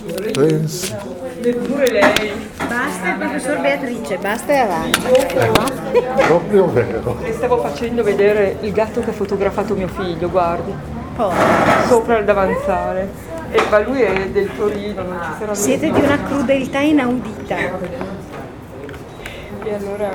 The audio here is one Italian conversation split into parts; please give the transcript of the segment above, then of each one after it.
Pensi. Neppure lei. Basta il professor Beatrice, basta e avanti. Proprio vero. Le stavo facendo vedere il gatto che ha fotografato mio figlio, guardi, Poi, sopra il davanzale. Ma lui è del Torino, non ci sarà siete di una crudeltà inaudita. E allora,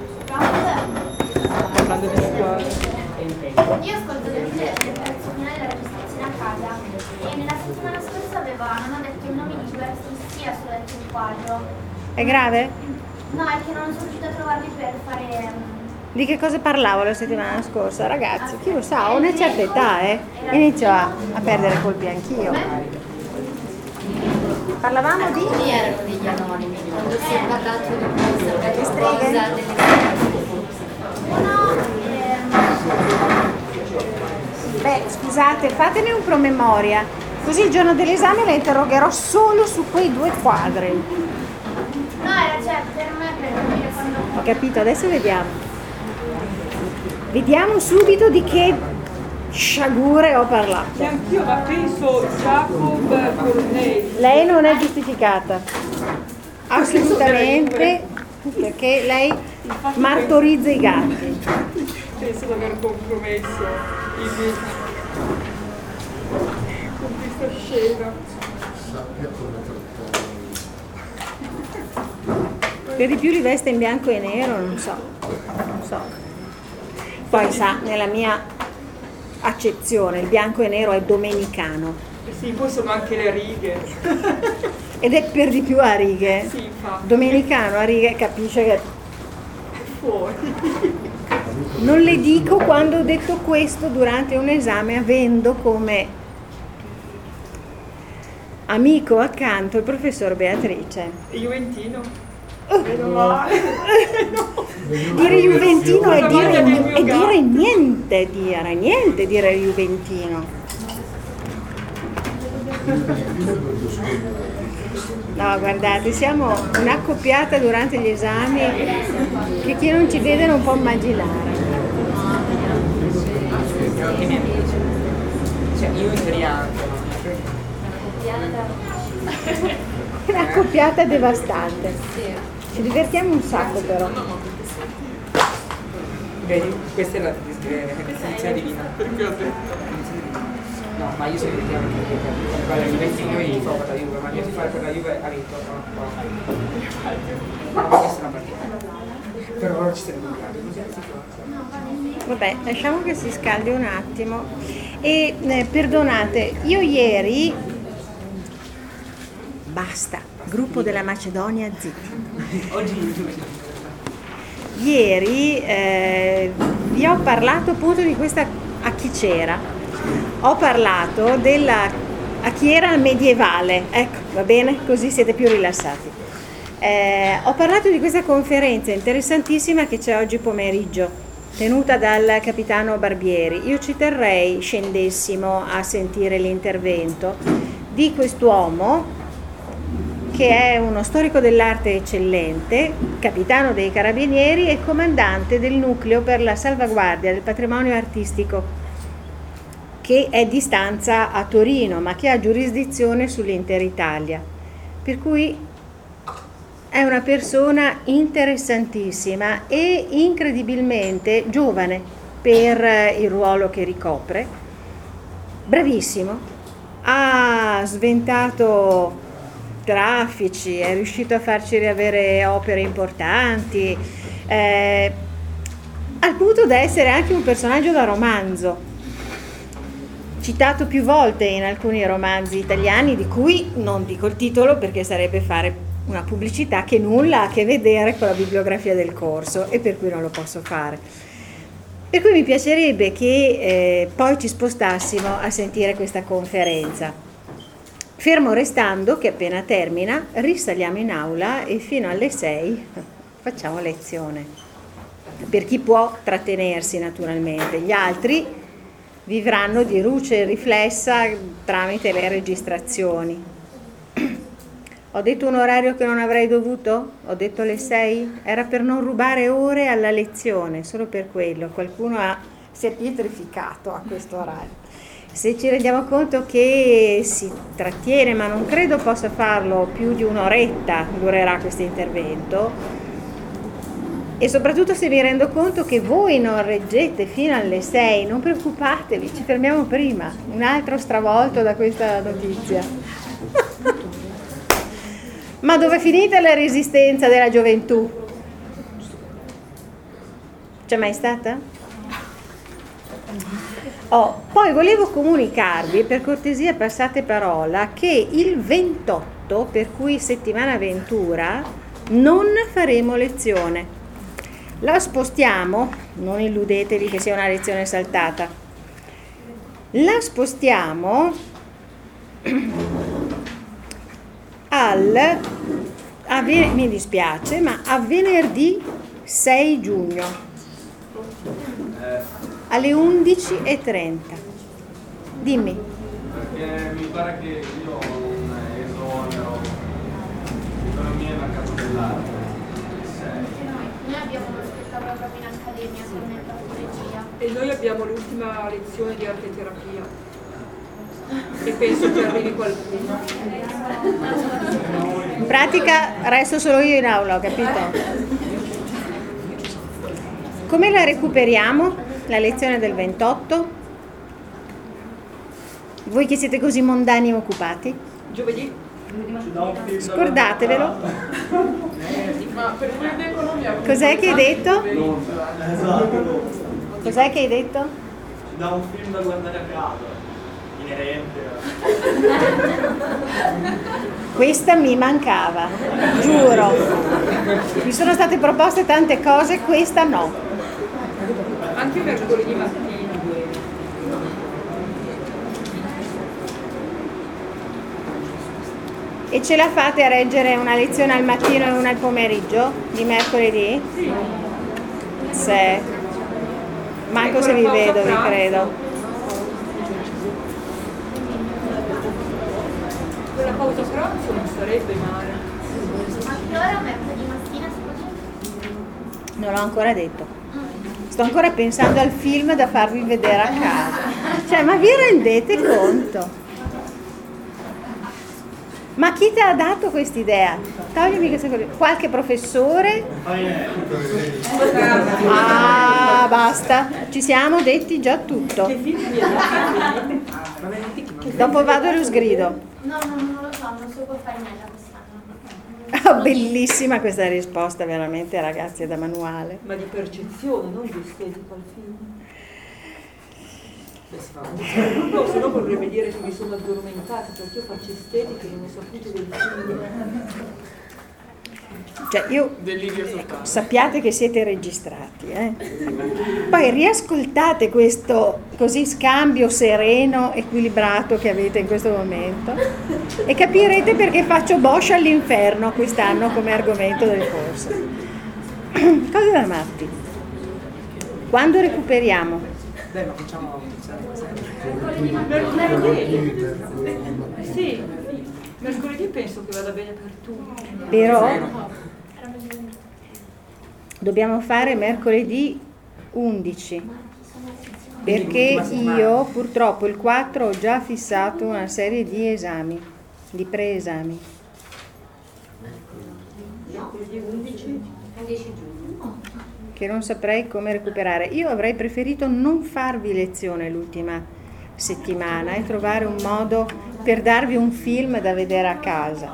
parlando di squadra. Io ascolto le pezzi finali della registrazione a casa e nella settimana scorsa non ho detto il nome di diversi sia solo detto il quadro. È grave? No, è che non sono riuscita a trovarli per fare... Di che cosa parlavo la settimana scorsa? Ragazzi, chi lo sa, a una certa età, inizio a perdere colpi anch'io. Parlavamo di... Alcuni erano degli anonimi, quando si è parlato di questa streghe? cosa Uno, Beh, scusate, fatene un promemoria, così il giorno dell'esame la interrogherò solo su quei 2 quadri. no, era per me per capire quando... Ho capito, adesso vediamo. Vediamo subito di che sciagure ho parlato. E anch'io, ma penso Jacob Cornei. Lei non è giustificata, assolutamente, perché lei martorizza i gatti. Penso di aver compromesso i miei con questa scena. Per di più li veste in bianco e nero, non so. Poi sa, nella mia accezione, il bianco e nero è domenicano. Sì, poi sono anche le righe. Ed è per di più a righe. Sì, infatti. Domenicano a righe capisce che... Fuori. Non le dico quando ho detto questo durante un esame avendo come amico accanto il professor Beatrice. E Juventino? Meno male. Dire Juventino è dire niente. niente dire Juventino. No, guardate, siamo un'accoppiata durante gli esami che chi non ci vede non può immaginare. Che mi amici. Cioè, io italiano. È un'accoppiata devastante. Ci divertiamo un sacco però. Vedi, questa è la definizione divina. Perché ho detto? No, ma io sono italiano perché guarda, il Juventino io gli fa per la Juve, ma io ti fare per la Juve ha vinto. No, ma questa è una partita. Per ora ci stiamo giocando. Vabbè, lasciamo che si scaldi un attimo. E perdonate, io ieri... Basta, gruppo della Macedonia, zitti. Ieri vi ho parlato appunto di questa... A chi c'era? Ho parlato della... A chi era medievale, ecco, va bene? Così siete più rilassati. Ho parlato di questa conferenza interessantissima che c'è oggi pomeriggio, tenuta dal capitano Barbieri. Io ci terrei, scendessimo a sentire l'intervento di quest'uomo che è uno storico dell'arte eccellente, capitano dei carabinieri e comandante del nucleo per la salvaguardia del patrimonio artistico, che è di stanza a Torino, ma che ha giurisdizione sull'intera Italia. Per cui è una persona interessantissima e incredibilmente giovane per il ruolo che ricopre. Bravissimo, ha sventato traffici, è riuscito a farci riavere opere importanti, al punto da essere anche un personaggio da romanzo, citato più volte in alcuni romanzi italiani, di cui non dico il titolo perché sarebbe fare una pubblicità che nulla ha a che vedere con la bibliografia del corso e per cui non lo posso fare. Per cui mi piacerebbe che poi ci spostassimo a sentire questa conferenza, fermo restando che appena termina risaliamo in aula e fino alle 6 facciamo lezione, per chi può trattenersi naturalmente. Gli altri vivranno di luce riflessa tramite le registrazioni. Ho detto un orario che non avrei dovuto? Ho detto le 6? Era per non rubare ore alla lezione, solo per quello. Qualcuno si è pietrificato a questo orario. Se ci rendiamo conto che si trattiene, ma non credo possa farlo più di un'oretta, durerà questo intervento, e soprattutto se mi rendo conto che voi non reggete fino alle 6, non preoccupatevi, ci fermiamo prima, un altro stravolto da questa notizia. Ma dove è finita la resistenza della gioventù? C'è mai stata? Poi volevo comunicarvi, per cortesia passate parola, che il 28, per cui settimana Ventura, non faremo lezione. La spostiamo, non illudetevi che sia una lezione saltata, la spostiamo mi dispiace, ma a venerdì 6 giugno. Alle 11:30. Dimmi. Perché mi pare che io ho un esonero economia e mercato dell'arte. Noi abbiamo uno spettacolo proprio in accademia con metodologia. E noi abbiamo l'ultima lezione di arte terapia. E penso che arrivi qualcuno. In pratica resto solo io in aula, ho capito? Come la recuperiamo? La lezione del 28? Voi che siete così mondani e occupati? Giovedì? Scordatevelo. Ma per quelli di economia... Cos'è che hai detto? Cos'è che hai detto? Ci dà un film da guardare a casa, inerente. Questa mi mancava, giuro. Mi sono state proposte tante cose, questa no. Anche mercoledì mattina. E ce la fate a reggere una lezione al mattino e una al pomeriggio di mercoledì? Sì. Se. Manco se vi vedo, vi credo. Quella pausa pranzo non sarebbe male. Ma che ora mercoledì mattina scusi? Non l'ho ancora detto. Sto ancora pensando al film da farvi vedere a casa. Cioè, ma vi rendete conto? Ma chi ti ha dato quest'idea? Toglimi questa cosa. Qualche professore? Ah, basta. Ci siamo detti già tutto. Dopo vado e lo sgrido. No, non lo so, non so può fare meglio quest'anno. Oh, bellissima questa risposta, veramente, ragazzi, è da manuale. Ma di percezione, non di estetica al film. No, se no vorrebbe dire che mi sono addormentata, perché io faccio estetica e non ho saputo del film. Cioè, io sappiate che siete registrati, Poi riascoltate questo così scambio sereno, equilibrato che avete in questo momento e capirete perché faccio Bosch all'inferno quest'anno come argomento del corso. Cose da matti. Quando recuperiamo? Beh, ma facciamo Mercoledì? Sì, mercoledì penso che vada bene per tutti. Però dobbiamo fare mercoledì 11 perché io purtroppo il 4 ho già fissato una serie di esami, di preesami. Mercoledì 11? 10 giugno. Che non saprei come recuperare. Io avrei preferito non farvi lezione l'ultima settimana e trovare un modo per darvi un film da vedere a casa.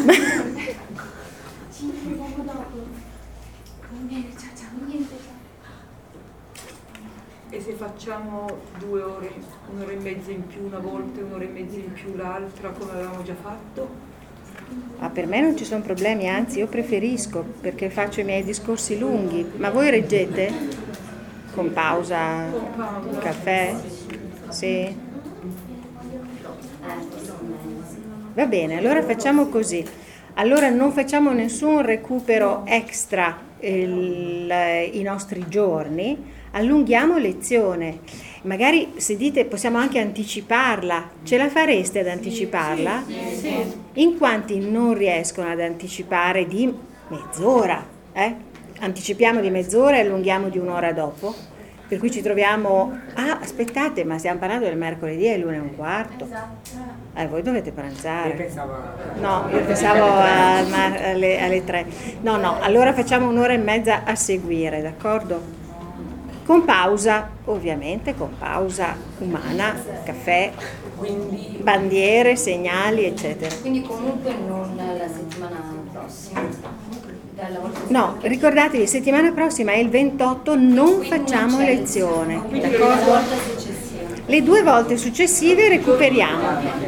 E se facciamo 2 ore, un'ora e mezza in più una volta e un'ora e mezza in più l'altra, come avevamo già fatto? Ma per me non ci sono problemi, anzi io preferisco perché faccio i miei discorsi lunghi. Ma voi reggete? Con pausa? Caffè? Sì? Va bene, allora facciamo così. Allora non facciamo nessun recupero extra i nostri giorni, allunghiamo lezione. Magari se dite possiamo anche anticiparla, ce la fareste ad anticiparla? Sì. In quanti non riescono ad anticipare di mezz'ora? Anticipiamo di mezz'ora e allunghiamo di un'ora dopo? Per cui ci troviamo... Ah, aspettate, ma stiamo parlando del mercoledì alle 1:15. Esatto. Voi dovete Io pranzare. pensavo... No, io pensavo alle 3. No, allora facciamo 1 ora e mezza a seguire, d'accordo? Con pausa, ovviamente, con pausa umana, caffè, Quindi... bandiere, segnali, eccetera. Quindi comunque non la settimana prossima. Dalla volta No, ricordatevi, settimana prossima è il 28, non facciamo lezione, la d'accordo? volta successiva. Le 2 volte successive recuperiamo.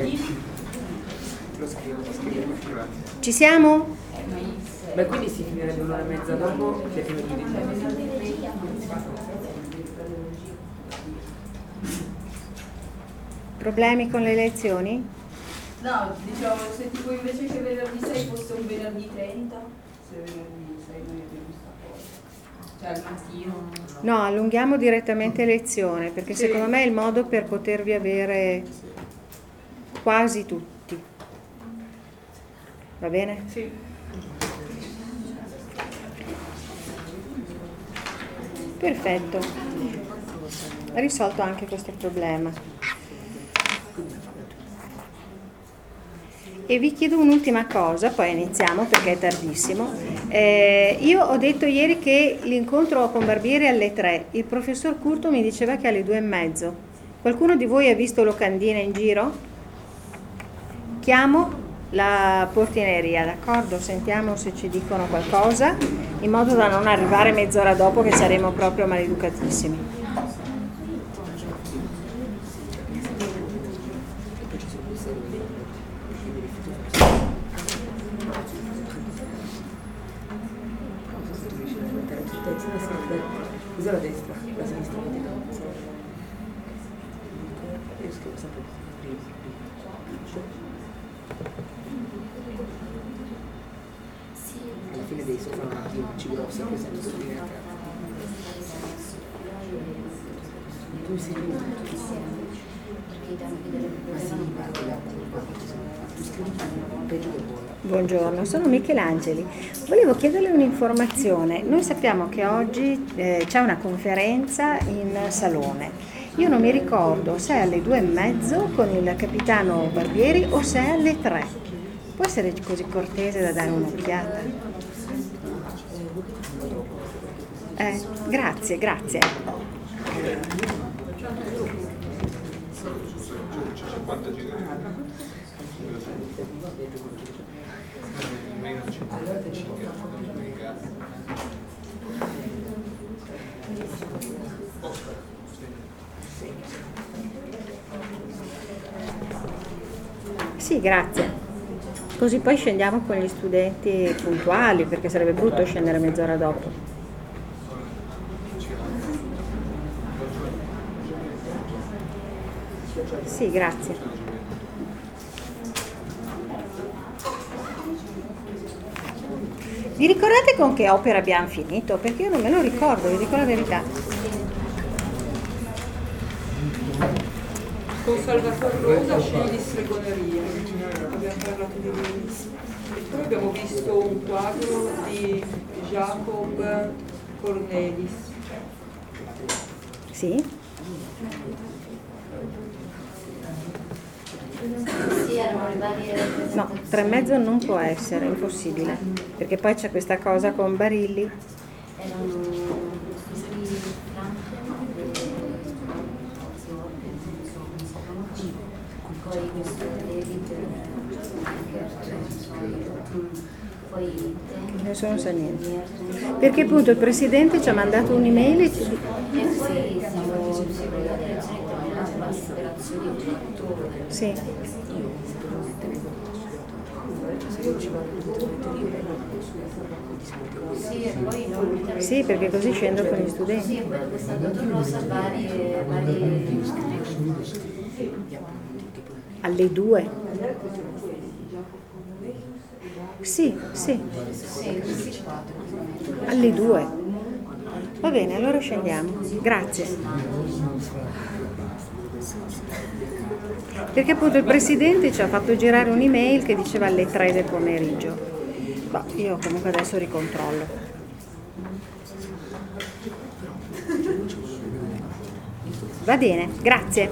Lo scrivo. Ci siamo? Beh, quindi si finirebbe 1 ora e mezza dopo le prime. Problemi con le lezioni? No, diciamo, se tipo invece che venerdì 6 fosse un venerdì 30, se venerdì 6 noi abbiamo sta cosa. Cioè al mattino. No, allunghiamo direttamente lezione, perché Sì. secondo me è il modo per potervi avere quasi tutti. Va bene? Sì. Perfetto. Ha risolto anche questo problema. E vi chiedo un'ultima cosa, poi iniziamo perché è tardissimo. Io ho detto ieri che l'incontro con Barbieri è alle 3, il professor Curto mi diceva che è alle 2:30. Qualcuno di voi ha visto locandine in giro? Chiamo la portineria, d'accordo? Sentiamo se ci dicono qualcosa, in modo da non arrivare mezz'ora dopo che saremo proprio maleducatissimi. Cos'è la destra? La sinistra? Io scrivo sempre alla fine devi solo fare un attimo ci grossi poi sento studiare a tu sei lì ma sì, guarda tu scrivi peggio che vuoi. Buongiorno, sono Michelangeli. Volevo chiederle un'informazione. Noi sappiamo che oggi c'è una conferenza in salone. Io non mi ricordo se è alle 2:30 con il capitano Barbieri o se è alle 3. Può essere così cortese da dare un'occhiata? Grazie, grazie. Sì, grazie. Così poi scendiamo con gli studenti puntuali, perché sarebbe brutto scendere mezz'ora dopo. Sì, grazie. Vi ricordate con che opera abbiamo finito? Perché io non me lo ricordo, vi dico la verità. Con Salvatore Rosa scegli stregoneria, abbiamo parlato di Luis. E poi abbiamo visto un quadro di Jacob Cornelis. Sì? Sì, erano le varie No, 3:30 non può essere, è impossibile. Perché poi c'è questa cosa con Barilli. erano questi poi questo David poi Nessuno sa niente. Perché appunto il presidente ci ha mandato un'email e ci... e poi siamo sulla direzione terminata la disperazione di attore. Sì. Sì, e poi non Sì, perché così scendo con gli studenti. sì, questa dottor Rosa varie Alle 2. Sì, sì. Alle 2. Va bene, allora scendiamo. Grazie. Perché appunto il presidente ci ha fatto girare un'email che diceva alle 3 del pomeriggio. Ma io comunque adesso ricontrollo. Va bene, grazie.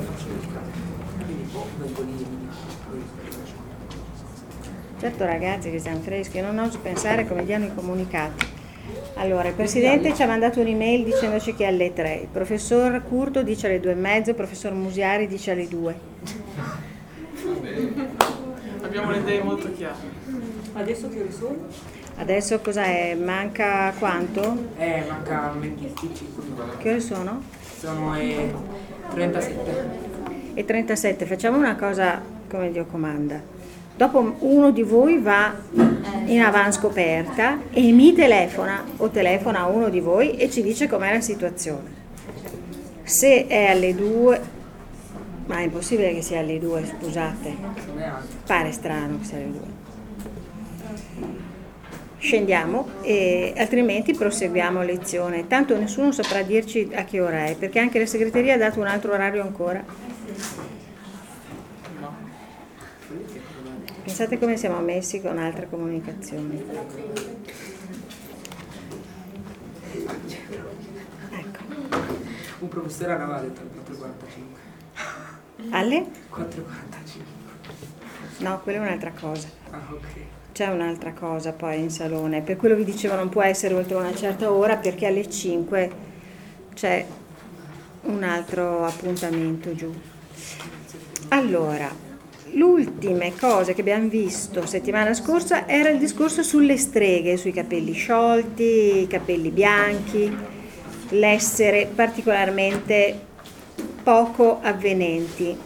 Certo ragazzi che siamo freschi, non oso pensare come diano i comunicati. Allora, il Presidente ci ha mandato un'email dicendoci che è alle 3, il professor Curto dice alle 2:30, il professor Musiari dice alle 2. Abbiamo le idee molto chiare. Adesso che ore sono? Adesso cos'è? Manca quanto? Manca 25 minuti. Che ore sono? Sono 37. E 37, facciamo una cosa come Dio comanda. Dopo uno di voi va in avanscoperta e mi telefona o telefona a uno di voi e ci dice com'è la situazione. Se è alle 2, ma è impossibile che sia alle 2, scusate, pare strano che sia alle 2. Scendiamo e altrimenti proseguiamo lezione. Tanto nessuno saprà dirci a che ora è, perché anche la segreteria ha dato un altro orario ancora. Pensate come siamo messi con altre comunicazioni. Ecco. Un professore aveva detto alle 4:45. Alle? 4:45. No, quella è un'altra cosa. Ah, ok. C'è un'altra cosa poi in salone. Per quello vi dicevo non può essere oltre una certa ora perché alle 5 c'è un altro appuntamento giù. Allora, l'ultima cosa che abbiamo visto settimana scorsa era il discorso sulle streghe, sui capelli sciolti, i capelli bianchi, l'essere particolarmente poco avvenenti.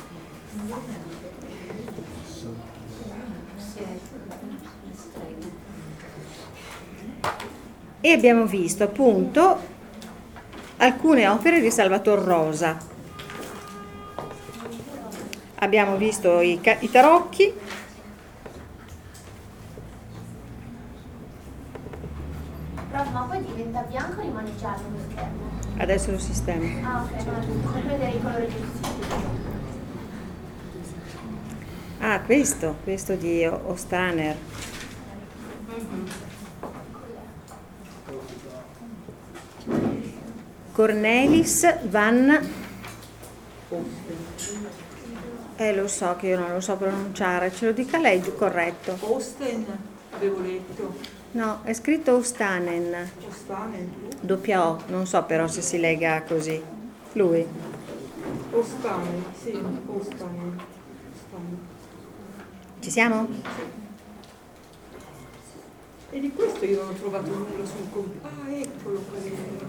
E abbiamo visto appunto alcune opere di Salvator Rosa. Abbiamo visto i tarocchi, Prof, ma poi diventa bianco o rimane giallo lo schermo? adesso lo sistema. Ah, ok, no, per vedere i colori giusti. Ah, questo di Ostraner. Cornelis van... lo so che io non lo so pronunciare, ce lo dica lei corretto. Osten, avevo letto. No, è scritto Ostanen, Ostanen. doppia O, non so però se si lega così. Lui. Ostanen, sì, Ostanen. Ci siamo? E di questo io non ho trovato nulla sul computer. Ah, eccolo quello.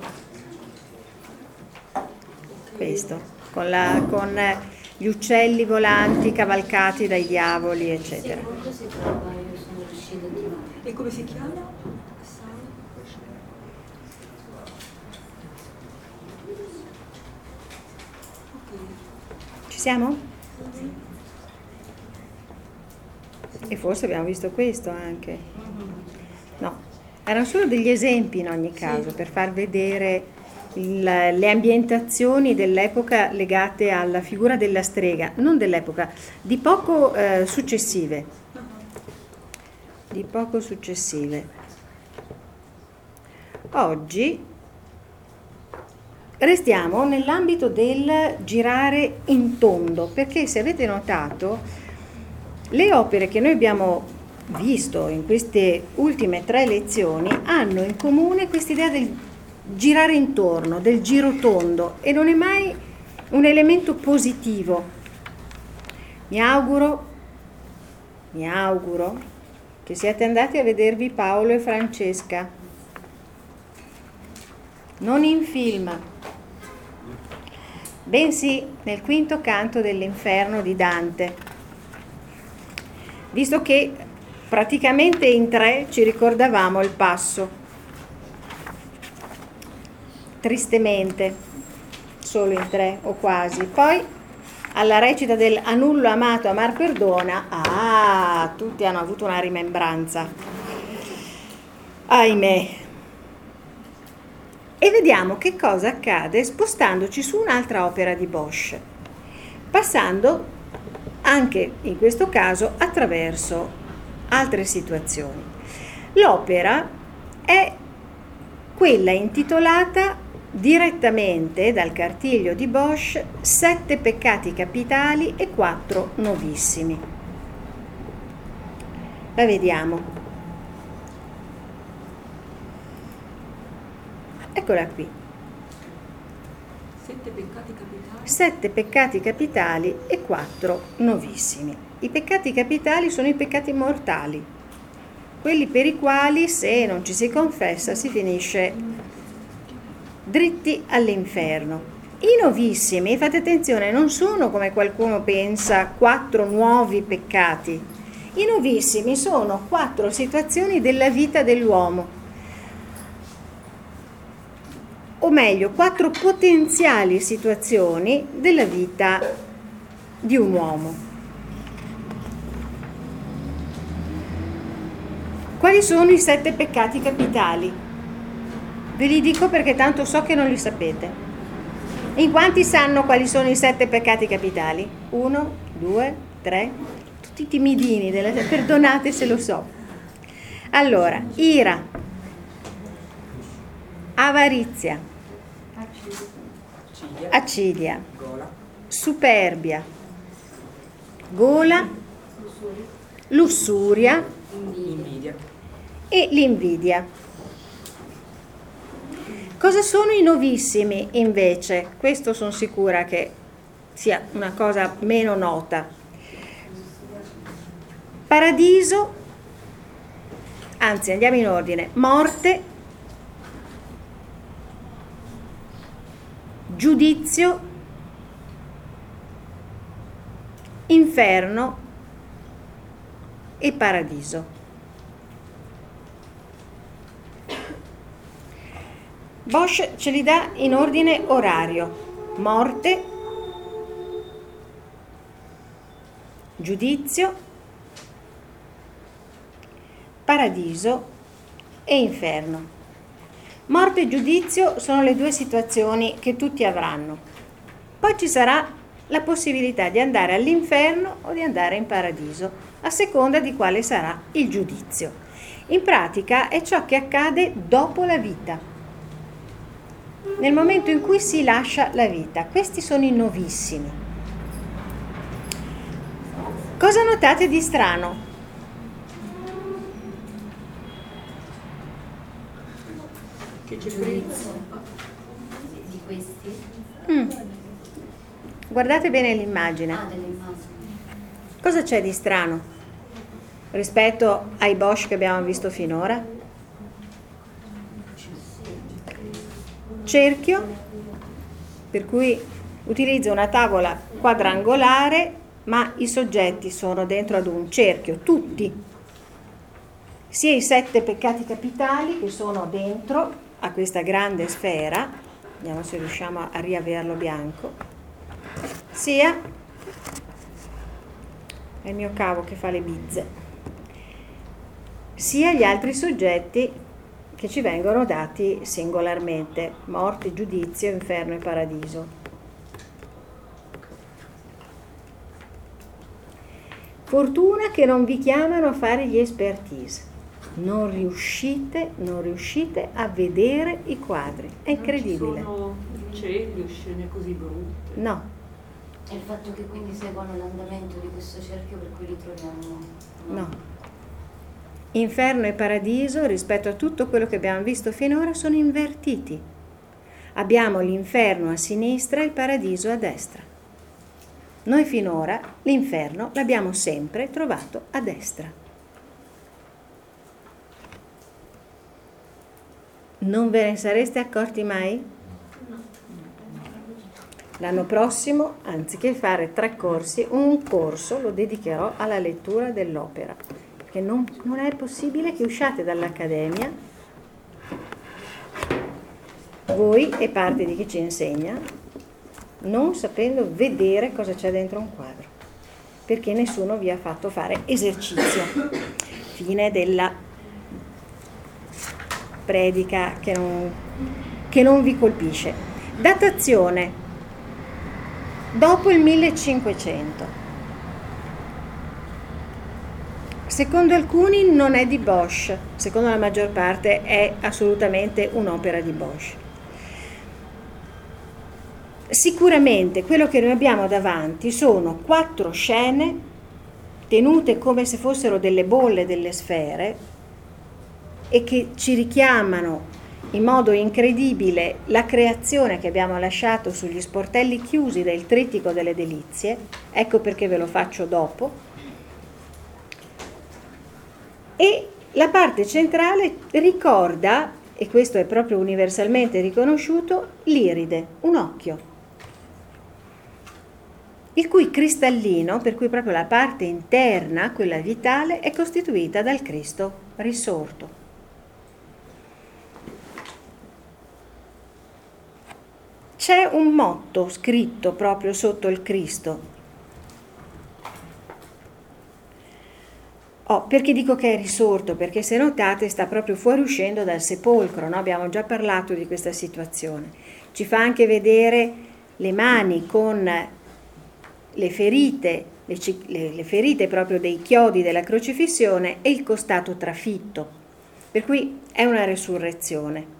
Questo, con gli uccelli volanti cavalcati dai diavoli, eccetera. Comunque si trova, io sono riuscita a trovare. E come si chiama? Ci siamo? E forse abbiamo visto questo anche. No, erano solo degli esempi in ogni caso, per far vedere le ambientazioni dell'epoca legate alla figura della strega, non dell'epoca, di poco successive. Di poco successive. Oggi restiamo nell'ambito del girare in tondo, perché se avete notato, le opere che noi abbiamo visto in queste ultime 3 lezioni hanno in comune quest'idea del girare intorno, del giro tondo, e non è mai un elemento positivo. Mi auguro che siate andati a vedervi Paolo e Francesca, non in film, bensì nel quinto canto dell'Inferno di Dante, visto che praticamente in 3 ci ricordavamo il passo. Tristemente, solo in 3 o quasi. Poi alla recita del Anullo amato, amar perdona, tutti hanno avuto una rimembranza. Ahimè. E vediamo che cosa accade spostandoci su un'altra opera di Bosch, passando anche in questo caso attraverso altre situazioni. L'opera è quella intitolata direttamente dal cartiglio di Bosch 7 peccati capitali e 4 novissimi. La vediamo. Eccola qui. 7 peccati capitali. 7 peccati capitali e 4 novissimi. I peccati capitali sono i peccati mortali, quelli per i quali, se non ci si confessa, si finisce dritti all'inferno. I novissimi, fate attenzione, non sono, come qualcuno pensa, 4 nuovi peccati. I novissimi sono 4 situazioni della vita dell'uomo, o meglio 4 potenziali situazioni della vita di un uomo. Quali sono i 7 peccati capitali? Ve li dico perché tanto so che non li sapete. In quanti sanno quali sono i 7 peccati capitali? 1, 2, 3, tutti timidini, perdonate se lo so. Allora, ira, avarizia, accidia, Gola. superbia, gola, lussuria Invidia. e l'invidia. Cosa sono i novissimi invece? Questo sono sicura che sia una cosa meno nota. Paradiso, anzi andiamo in ordine: morte, giudizio, inferno e paradiso. Bosch ce li dà in ordine orario: morte, giudizio, paradiso e inferno. Morte e giudizio sono le 2 situazioni che tutti avranno. Poi ci sarà la possibilità di andare all'inferno o di andare in paradiso, a seconda di quale sarà il giudizio. In pratica è ciò che accade dopo la vita, nel momento in cui si lascia la vita. Questi sono i novissimi. Cosa notate di strano? Che c'è Giudizio di questi? Guardate bene l'immagine. Delle immagini. Cosa c'è di strano rispetto ai Bosch che abbiamo visto finora? Cerchio, per cui utilizzo una tavola quadrangolare, ma i soggetti sono dentro ad un cerchio, tutti, sia i 7 peccati capitali che sono dentro a questa grande sfera, vediamo se riusciamo a riaverlo bianco, sia, è il mio cavo che fa le bizze, sia gli altri soggetti che ci vengono dati singolarmente: morte, giudizio, inferno e paradiso. Fortuna che non vi chiamano a fare gli expertise, non riuscite a vedere i quadri, è incredibile. Non ci sono cieli o scene così brutte. No, E il fatto che quindi seguono l'andamento di questo cerchio per cui li troviamo. no. Inferno e paradiso, rispetto a tutto quello che abbiamo visto finora, sono invertiti. Abbiamo l'inferno a sinistra e il paradiso a destra. Noi finora l'inferno l'abbiamo sempre trovato a destra. Non ve ne sareste accorti mai? L'anno prossimo, anziché fare 3 corsi, un corso lo dedicherò alla lettura dell'opera, perché non è possibile che usciate dall'accademia, voi e parte di chi ci insegna, non sapendo vedere cosa c'è dentro un quadro, perché nessuno vi ha fatto fare esercizio. Fine della predica che non vi colpisce. Datazione: dopo il 1500. Secondo alcuni non è di Bosch, secondo la maggior parte è assolutamente un'opera di Bosch. Sicuramente quello che noi abbiamo davanti sono 4 scene tenute come se fossero delle bolle, delle sfere, e che ci richiamano in modo incredibile la creazione che abbiamo lasciato sugli sportelli chiusi del Trittico delle Delizie. Ecco perché ve lo faccio dopo. E la parte centrale ricorda, e questo è proprio universalmente riconosciuto, l'iride, un occhio, il cui cristallino, per cui proprio la parte interna, quella vitale, è costituita dal Cristo risorto. C'è un motto scritto proprio sotto il Cristo. Perché dico che è risorto? Perché se notate sta proprio fuoriuscendo dal sepolcro, no? Abbiamo già parlato di questa situazione. Ci fa anche vedere le mani con le ferite, le ferite proprio dei chiodi della crocifissione e il costato trafitto. Per cui è una resurrezione.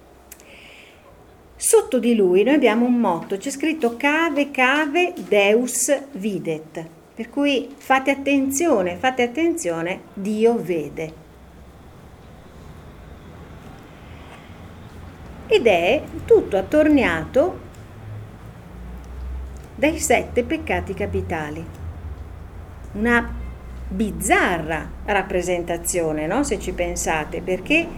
Sotto di lui noi abbiamo un motto, c'è scritto cave, cave, Deus videt, per cui fate attenzione, Dio vede. Ed è tutto attorniato dai 7 peccati capitali. Una bizzarra rappresentazione, no? Se ci pensate, perché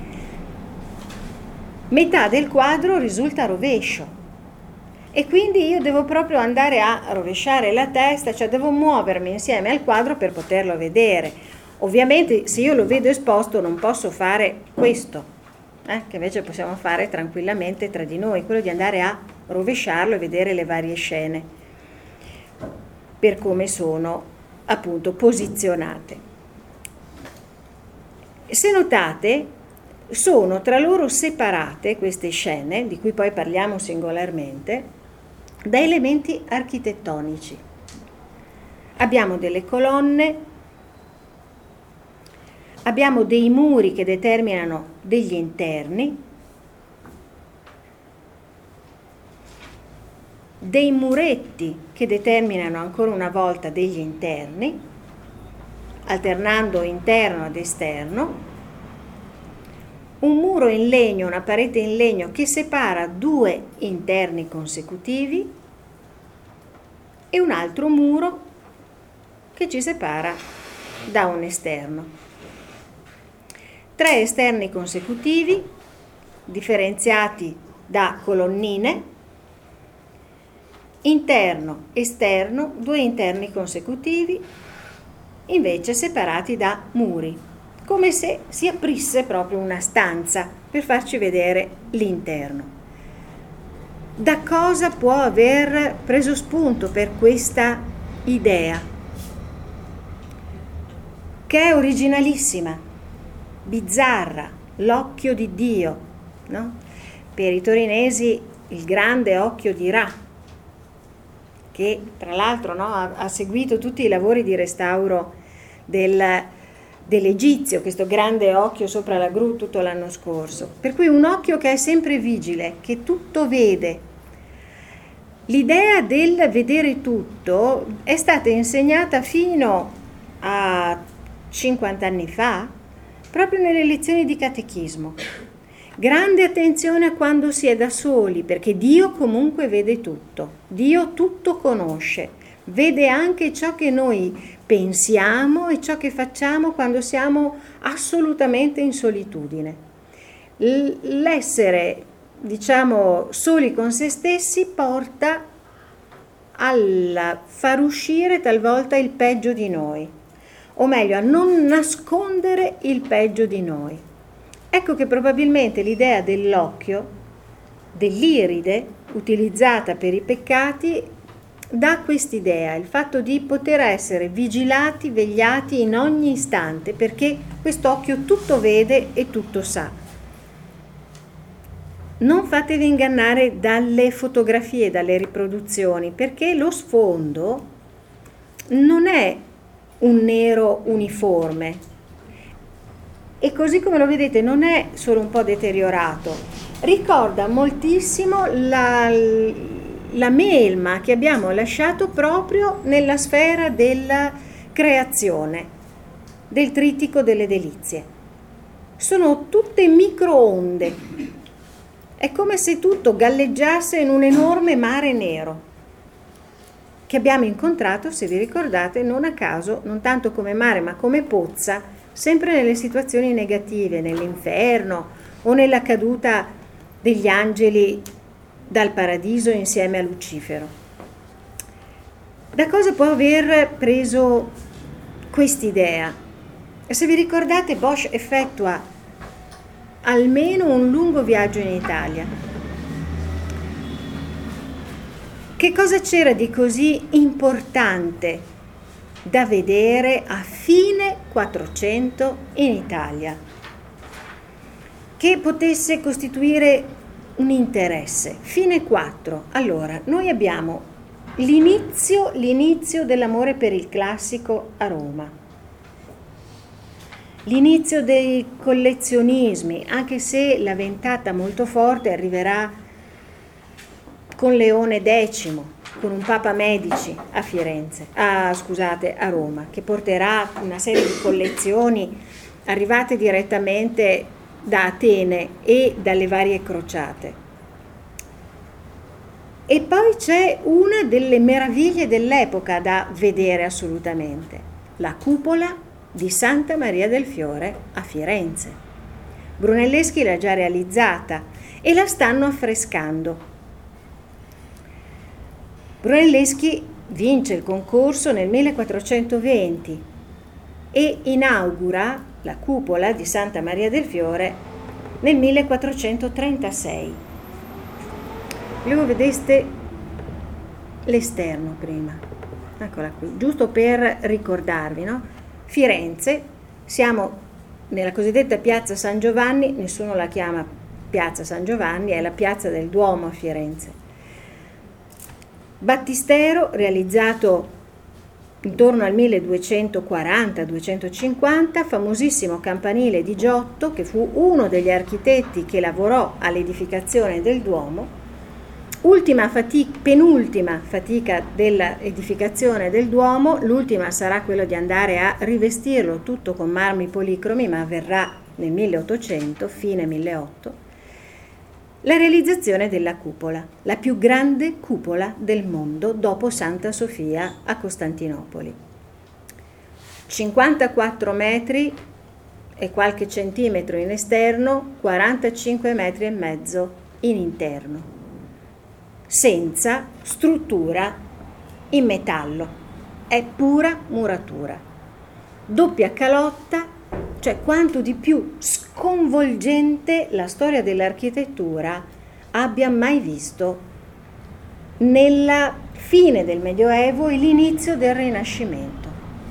metà del quadro risulta rovescio e quindi io devo proprio andare a rovesciare la testa, cioè devo muovermi insieme al quadro per poterlo vedere. Ovviamente se io lo vedo esposto non posso fare questo, che invece possiamo fare tranquillamente tra di noi, quello di andare a rovesciarlo e vedere le varie scene per come sono appunto posizionate. Se notate, sono tra loro separate queste scene, di cui poi parliamo singolarmente, da elementi architettonici. Abbiamo delle colonne, abbiamo dei muri che determinano degli interni, dei muretti che determinano ancora una volta degli interni, alternando interno ad esterno, un muro in legno, una parete in legno che separa 2 interni consecutivi e un altro muro che ci separa da un esterno. 3 esterni consecutivi differenziati da colonnine, interno, esterno, 2 interni consecutivi invece separati da muri, come se si aprisse proprio una stanza per farci vedere l'interno. Da cosa può aver preso spunto per questa idea? Che è originalissima, bizzarra, l'occhio di Dio, no? Per i torinesi il grande occhio di Ra, che tra l'altro, no, ha seguito tutti i lavori di restauro dell'Egizio, questo grande occhio sopra la gru tutto l'anno scorso. Per cui un occhio che è sempre vigile, che tutto vede. L'idea del vedere tutto è stata insegnata fino a 50 anni fa, proprio nelle lezioni di catechismo. Grande attenzione a quando si è da soli, perché Dio comunque vede tutto, Dio tutto conosce, vede anche ciò che noi pensiamo e ciò che facciamo quando siamo assolutamente in solitudine. L'essere, diciamo, soli con se stessi porta al far uscire talvolta il peggio di noi, o meglio a non nascondere il peggio di noi. Ecco che probabilmente l'idea dell'occhio, dell'iride, utilizzata per i peccati, dà quest'idea, il fatto di poter essere vigilati, vegliati in ogni istante, perché quest'occhio tutto vede e tutto sa. Non fatevi ingannare dalle fotografie, dalle riproduzioni, perché lo sfondo non è un nero uniforme, e così come lo vedete non è solo un po' deteriorato, ricorda moltissimo la melma che abbiamo lasciato proprio nella sfera della creazione, del trittico delle delizie. Sono tutte microonde. È come se tutto galleggiasse in un enorme mare nero che abbiamo incontrato, se vi ricordate, non a caso, non tanto come mare ma come pozza, sempre nelle situazioni negative, nell'inferno o nella caduta degli angeli dal paradiso insieme a Lucifero. Da cosa può aver preso quest'idea? Se vi ricordate, Bosch effettua almeno un lungo viaggio in Italia. Che cosa c'era di così importante da vedere a fine 400 in Italia che potesse costituire un interesse? Fine 4. Allora, noi abbiamo l'inizio dell'amore per il classico a Roma, l'inizio dei collezionismi, anche se la ventata molto forte arriverà con Leone X, con un Papa Medici a a Roma, che porterà una serie di collezioni arrivate direttamente da Atene e dalle varie crociate. E poi c'è una delle meraviglie dell'epoca da vedere assolutamente, la cupola di Santa Maria del Fiore a Firenze. Brunelleschi l'ha già realizzata e la stanno affrescando. Brunelleschi vince il concorso nel 1420 e inaugura la cupola di Santa Maria del Fiore nel 1436. Volevo vedeste l'esterno prima, eccola qui, giusto per ricordarvi, no? Firenze, siamo nella cosiddetta piazza San Giovanni, nessuno la chiama piazza San Giovanni, è la piazza del Duomo a Firenze. Battistero, realizzato intorno al 1240-250, famosissimo campanile di Giotto, che fu uno degli architetti che lavorò all'edificazione del Duomo, penultima fatica dell'edificazione del Duomo, l'ultima sarà quello di andare a rivestirlo tutto con marmi policromi, ma avverrà nel 1800, fine 1800, la realizzazione della cupola, la più grande cupola del mondo dopo Santa Sofia a Costantinopoli. 54 metri e qualche centimetro in esterno, 45 metri e mezzo in interno, senza struttura in metallo, è pura muratura. Doppia calotta, cioè quanto di più sconvolgente la storia dell'architettura abbia mai visto nella fine del Medioevo e l'inizio del Rinascimento.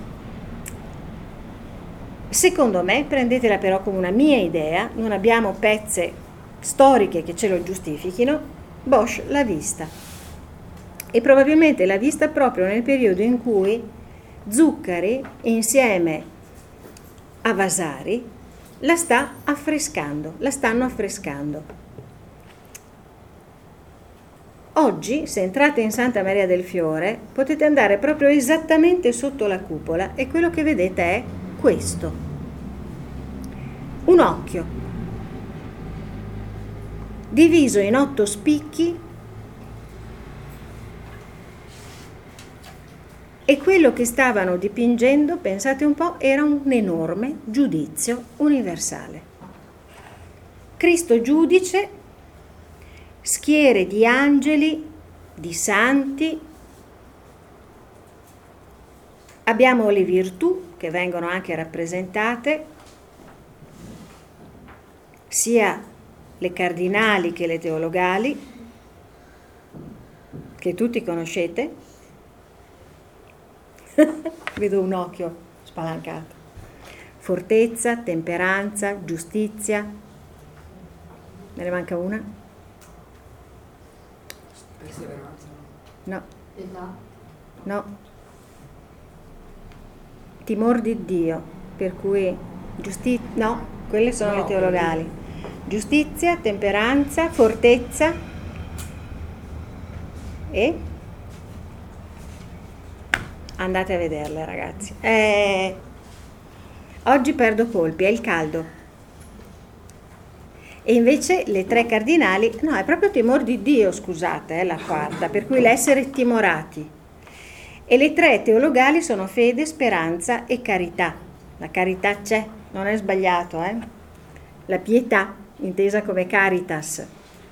Secondo me, prendetela però come una mia idea, non abbiamo pezze storiche che ce lo giustifichino, Bosch l'ha vista. E probabilmente l'ha vista proprio nel periodo in cui Zuccari, insieme a Vasari, la stanno affrescando. Oggi, se entrate in Santa Maria del Fiore, potete andare proprio esattamente sotto la cupola e quello che vedete è questo. Un occhio, diviso in 8 spicchi, e quello che stavano dipingendo, pensate un po', era un enorme giudizio universale. Cristo giudice, schiere di angeli, di santi, abbiamo le virtù che vengono anche rappresentate, sia le cardinali che le teologali, che tutti conoscete. Vedo un occhio spalancato. Fortezza, temperanza, giustizia. Me ne manca una? Perseveranza. No. Età. No. Timor di Dio, per cui no, quelle sono le teologali. Giustizia, temperanza, fortezza. e andate a vederle, ragazzi. Oggi perdo colpi, è il caldo. E invece le 3 cardinali, no, è proprio timore di Dio, scusate, la quarta, per cui l'essere timorati. E le 3 teologali sono fede, speranza e carità. La carità c'è, non è sbagliato, La pietà, intesa come caritas.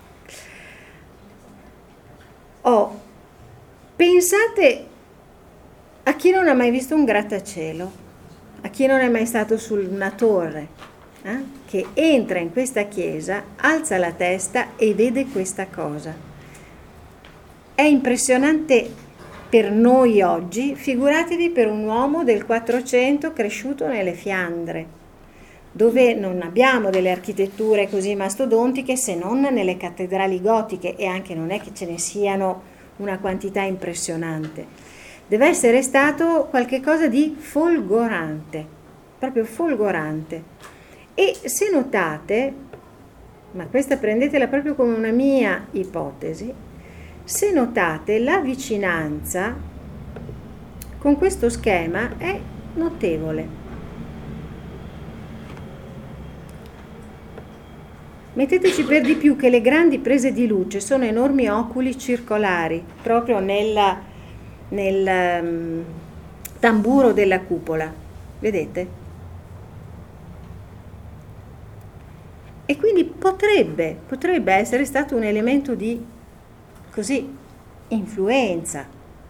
Pensate a chi non ha mai visto un grattacielo, a chi non è mai stato su una torre, che entra in questa chiesa, alza la testa e vede questa cosa. È impressionante per noi oggi, figuratevi per un uomo del 400 cresciuto nelle Fiandre, dove non abbiamo delle architetture così mastodontiche se non nelle cattedrali gotiche, e anche non è che ce ne siano una quantità impressionante. Deve essere stato qualcosa di folgorante, proprio folgorante. E se notate, ma questa prendetela proprio come una mia ipotesi, se notate la vicinanza con questo schema è notevole. Metteteci per di più che le grandi prese di luce sono enormi oculi circolari, proprio nel tamburo della cupola, vedete? E quindi potrebbe essere stato un elemento di così influenza.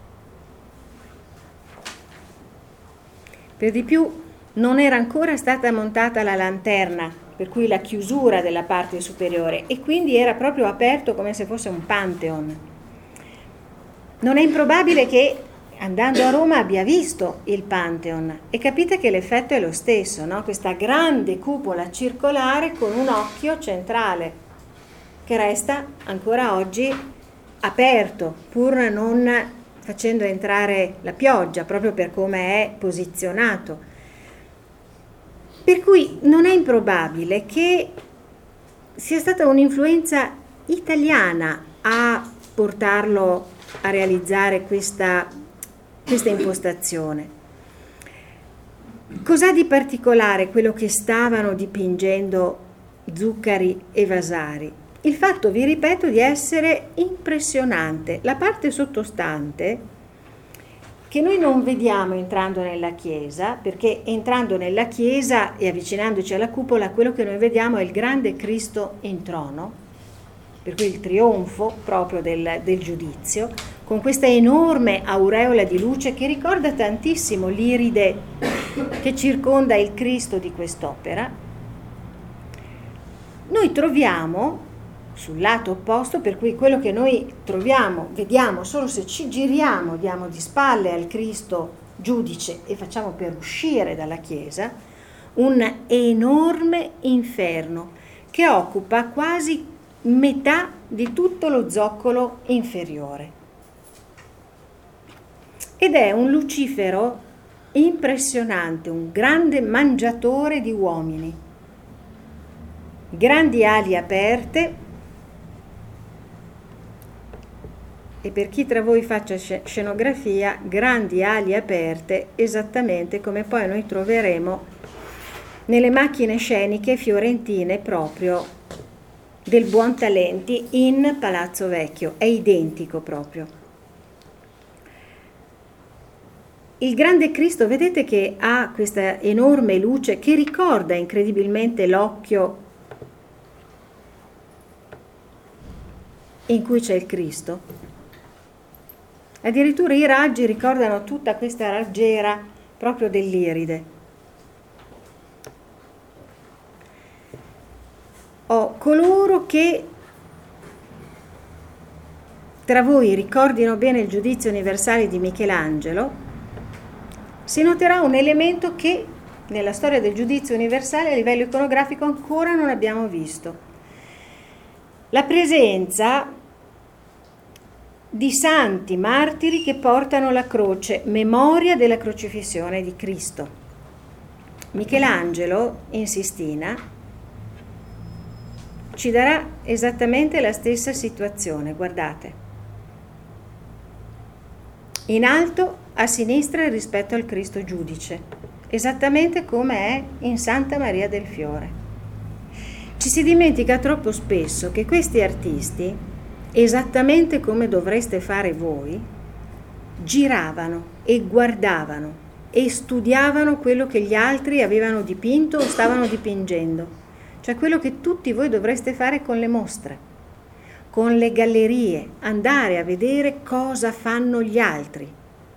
Per di più non era ancora stata montata la lanterna, per cui la chiusura della parte superiore, e quindi era proprio aperto come se fosse un Pantheon. Non è improbabile che andando a Roma abbia visto il Pantheon, e capite che l'effetto è lo stesso, no? Questa grande cupola circolare con un occhio centrale che resta ancora oggi aperto, pur non facendo entrare la pioggia, proprio per come è posizionato. Per cui non è improbabile che sia stata un'influenza italiana a portarlo a realizzare questa impostazione. Cos'ha di particolare quello che stavano dipingendo Zuccari e Vasari? Il fatto, vi ripeto, di essere impressionante. La parte sottostante, che noi non vediamo entrando nella chiesa, perché entrando nella chiesa e avvicinandoci alla cupola, quello che noi vediamo è il grande Cristo in trono, per cui il trionfo proprio del giudizio, con questa enorme aureola di luce che ricorda tantissimo l'iride che circonda il Cristo di quest'opera. Noi troviamo sul lato opposto, per cui quello che noi vediamo solo se ci giriamo, diamo di spalle al Cristo giudice e facciamo per uscire dalla chiesa, un enorme inferno che occupa quasi metà di tutto lo zoccolo inferiore. Ed è un Lucifero impressionante, un grande mangiatore di uomini, grandi ali aperte. E per chi tra voi faccia scenografia, grandi ali aperte, esattamente come poi noi troveremo nelle macchine sceniche fiorentine proprio del Buontalenti in Palazzo Vecchio, è identico proprio. Il grande Cristo, vedete che ha questa enorme luce che ricorda incredibilmente l'occhio in cui c'è il Cristo. Addirittura i raggi ricordano tutta questa raggiera proprio dell'iride. Coloro che tra voi ricordino bene il Giudizio universale di Michelangelo, si noterà un elemento che nella storia del Giudizio universale a livello iconografico ancora non abbiamo visto. La presenza di santi martiri che portano la croce, memoria della crocifissione di Cristo. Michelangelo in Sistina ci darà esattamente la stessa situazione, guardate. in alto a sinistra rispetto al Cristo giudice, esattamente come è in Santa Maria del Fiore. Ci si dimentica troppo spesso che questi artisti, esattamente come dovreste fare voi, giravano e guardavano e studiavano quello che gli altri avevano dipinto o stavano dipingendo, cioè quello che tutti voi dovreste fare con le mostre, con le gallerie, andare a vedere cosa fanno gli altri.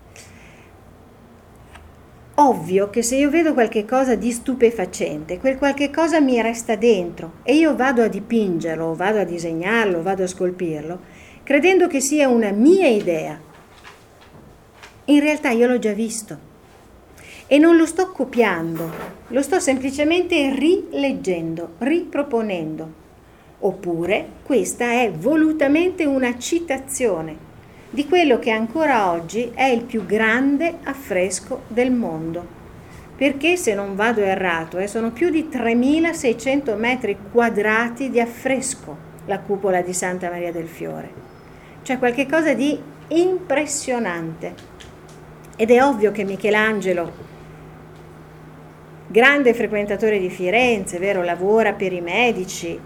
Ovvio che se io vedo qualche cosa di stupefacente, quel qualche cosa mi resta dentro e io vado a dipingerlo, vado a disegnarlo, vado a scolpirlo, credendo che sia una mia idea. In realtà io l'ho già visto e non lo sto copiando, lo sto semplicemente rileggendo, riproponendo. Oppure questa è volutamente una citazione di quello che ancora oggi è il più grande affresco del mondo, perché se non vado errato sono più di 3.600 metri quadrati di affresco la cupola di Santa Maria del Fiore, cioè qualche cosa di impressionante. Ed è ovvio che Michelangelo, grande frequentatore di Firenze, vero, lavora per i Medici,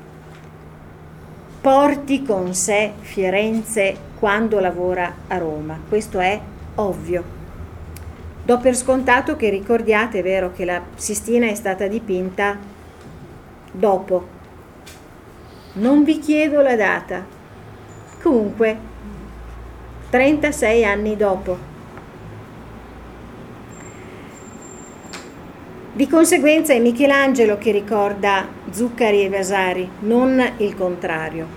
porti con sé Firenze quando lavora a Roma. Questo è ovvio. Do per scontato che ricordiate, vero, che la Sistina è stata dipinta dopo. Non vi chiedo la data. Comunque, 36 anni dopo. Di conseguenza è Michelangelo che ricorda Zuccari e Vasari, non il contrario.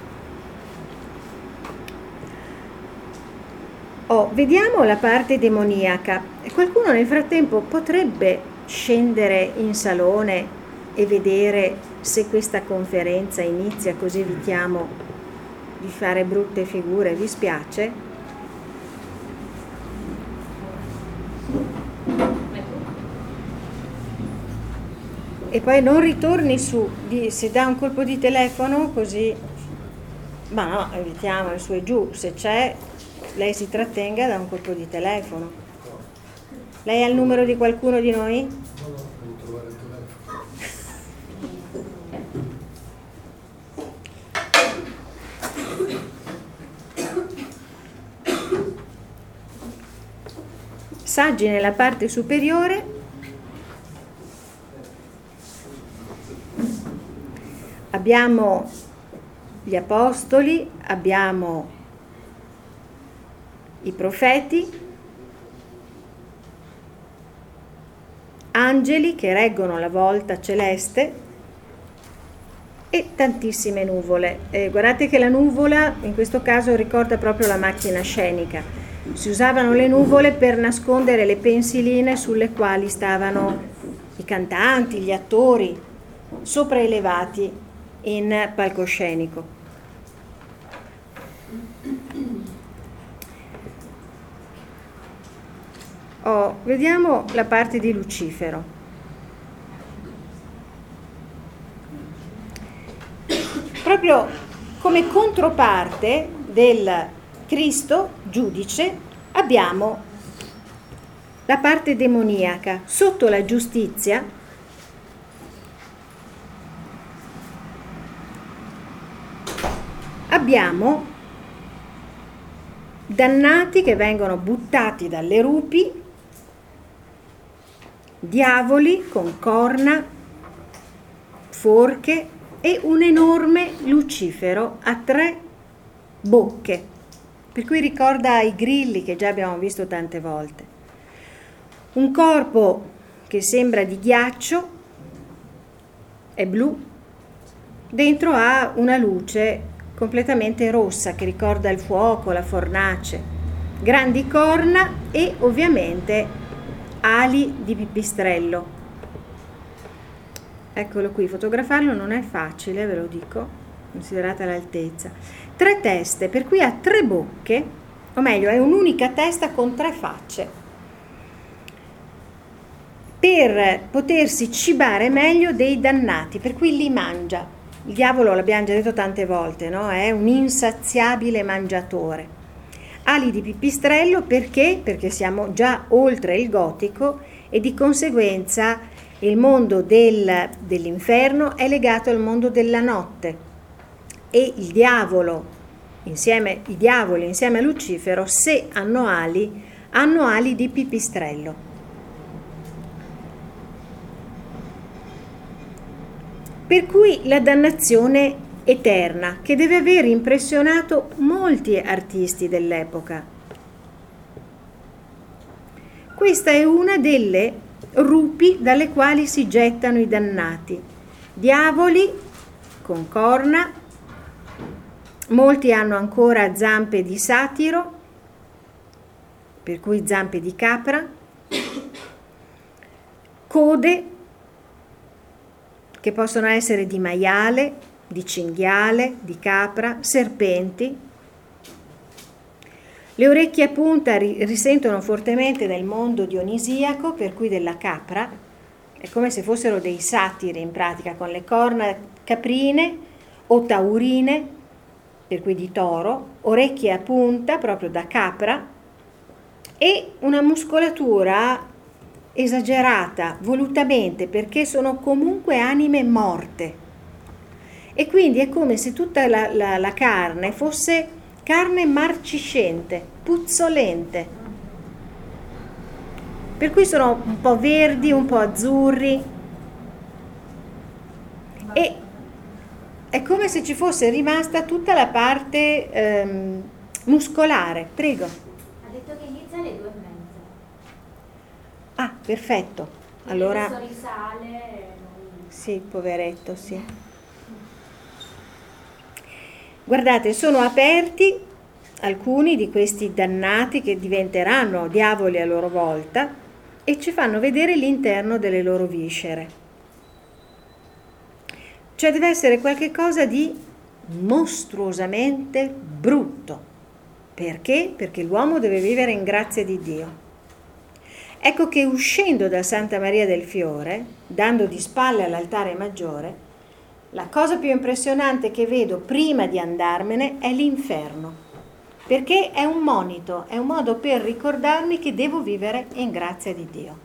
Vediamo la parte demoniaca. Qualcuno nel frattempo potrebbe scendere in salone e vedere se questa conferenza inizia, così evitiamo di fare brutte figure. Vi spiace? E poi non ritorni su, se dà un colpo di telefono così, ma no, evitiamo il su e giù, se c'è lei si trattenga da un colpo di telefono. Lei ha il numero di qualcuno di noi? No, devo trovare il telefono. Saggi nella parte superiore, abbiamo gli apostoli, abbiamo i profeti, angeli che reggono la volta celeste e tantissime nuvole. Guardate che la nuvola in questo caso ricorda proprio la macchina scenica. Si usavano le nuvole per nascondere le pensiline sulle quali stavano i cantanti, gli attori, sopraelevati in palcoscenico. Vediamo la parte di Lucifero. Proprio come controparte del Cristo giudice abbiamo la parte demoniaca. Sotto la giustizia abbiamo dannati che vengono buttati dalle rupi, diavoli con corna, forche e un enorme Lucifero a 3 bocche, per cui ricorda i grilli che già abbiamo visto tante volte. Un corpo che sembra di ghiaccio, è blu, dentro ha una luce completamente rossa che ricorda il fuoco, la fornace, grandi corna e ovviamente ali di pipistrello. Eccolo qui, fotografarlo non è facile, ve lo dico, considerata l'altezza. 3 teste, per cui ha 3 bocche, o meglio è un'unica testa con 3 facce, per potersi cibare meglio dei dannati, per cui li mangia. Il diavolo, l'abbiamo già detto tante volte, no? È un insaziabile mangiatore. Ali di pipistrello perché? Perché siamo già oltre il gotico e di conseguenza il mondo dell'inferno è legato al mondo della notte e i diavoli insieme a Lucifero, se hanno ali di pipistrello. Per cui la dannazione eterna, che deve aver impressionato molti artisti dell'epoca. Questa è una delle rupi dalle quali si gettano i dannati. Diavoli con corna, molti hanno ancora zampe di satiro, per cui zampe di capra, code che possono essere di maiale, di cinghiale, di capra, serpenti. Le orecchie a punta risentono fortemente del mondo dionisiaco, per cui della capra, è come se fossero dei satiri in pratica, con le corna caprine o taurine, per cui di toro, orecchie a punta proprio da capra e una muscolatura esagerata volutamente, perché sono comunque anime morte. E quindi è come se tutta la carne fosse carne marciscente, puzzolente. Per cui sono un po' verdi, un po' azzurri. E è come se ci fosse rimasta tutta la parte muscolare. Prego. Ha detto che inizia alle 2:30. Ah, perfetto. Quindi Allora, adesso risale. sì, poveretto, sì. Guardate, sono aperti alcuni di questi dannati che diventeranno diavoli a loro volta e ci fanno vedere l'interno delle loro viscere. Cioè deve essere qualcosa di mostruosamente brutto. Perché? Perché l'uomo deve vivere in grazia di Dio. Ecco che uscendo da Santa Maria del Fiore, dando di spalle all'altare maggiore, la cosa più impressionante che vedo prima di andarmene è l'inferno, perché è un monito, è un modo per ricordarmi che devo vivere in grazia di Dio.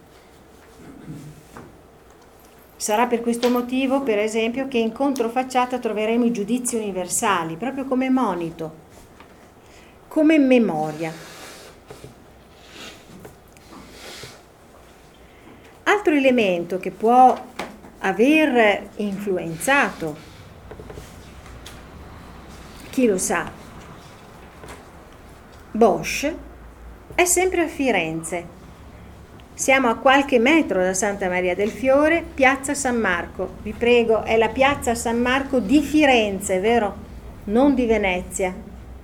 Sarà per questo motivo, per esempio, che in controfacciata troveremo i giudizi universali, proprio come monito, come memoria. Altro elemento che può aver influenzato, chi lo sa, Bosch, è sempre a Firenze. Siamo a qualche metro da Santa Maria del Fiore, piazza San Marco. Vi prego, è la piazza San Marco di Firenze, vero? Non di Venezia.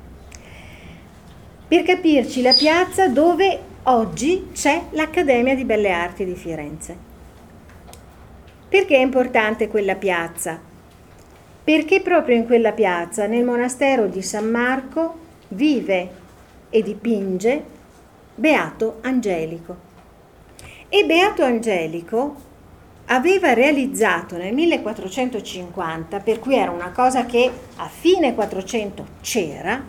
Per capirci, la piazza dove oggi c'è l'Accademia di Belle Arti di Firenze. Perché è importante quella piazza? Perché proprio in quella piazza, nel monastero di San Marco, vive e dipinge Beato Angelico. E Beato Angelico aveva realizzato nel 1450, per cui era una cosa che a fine 400 c'era,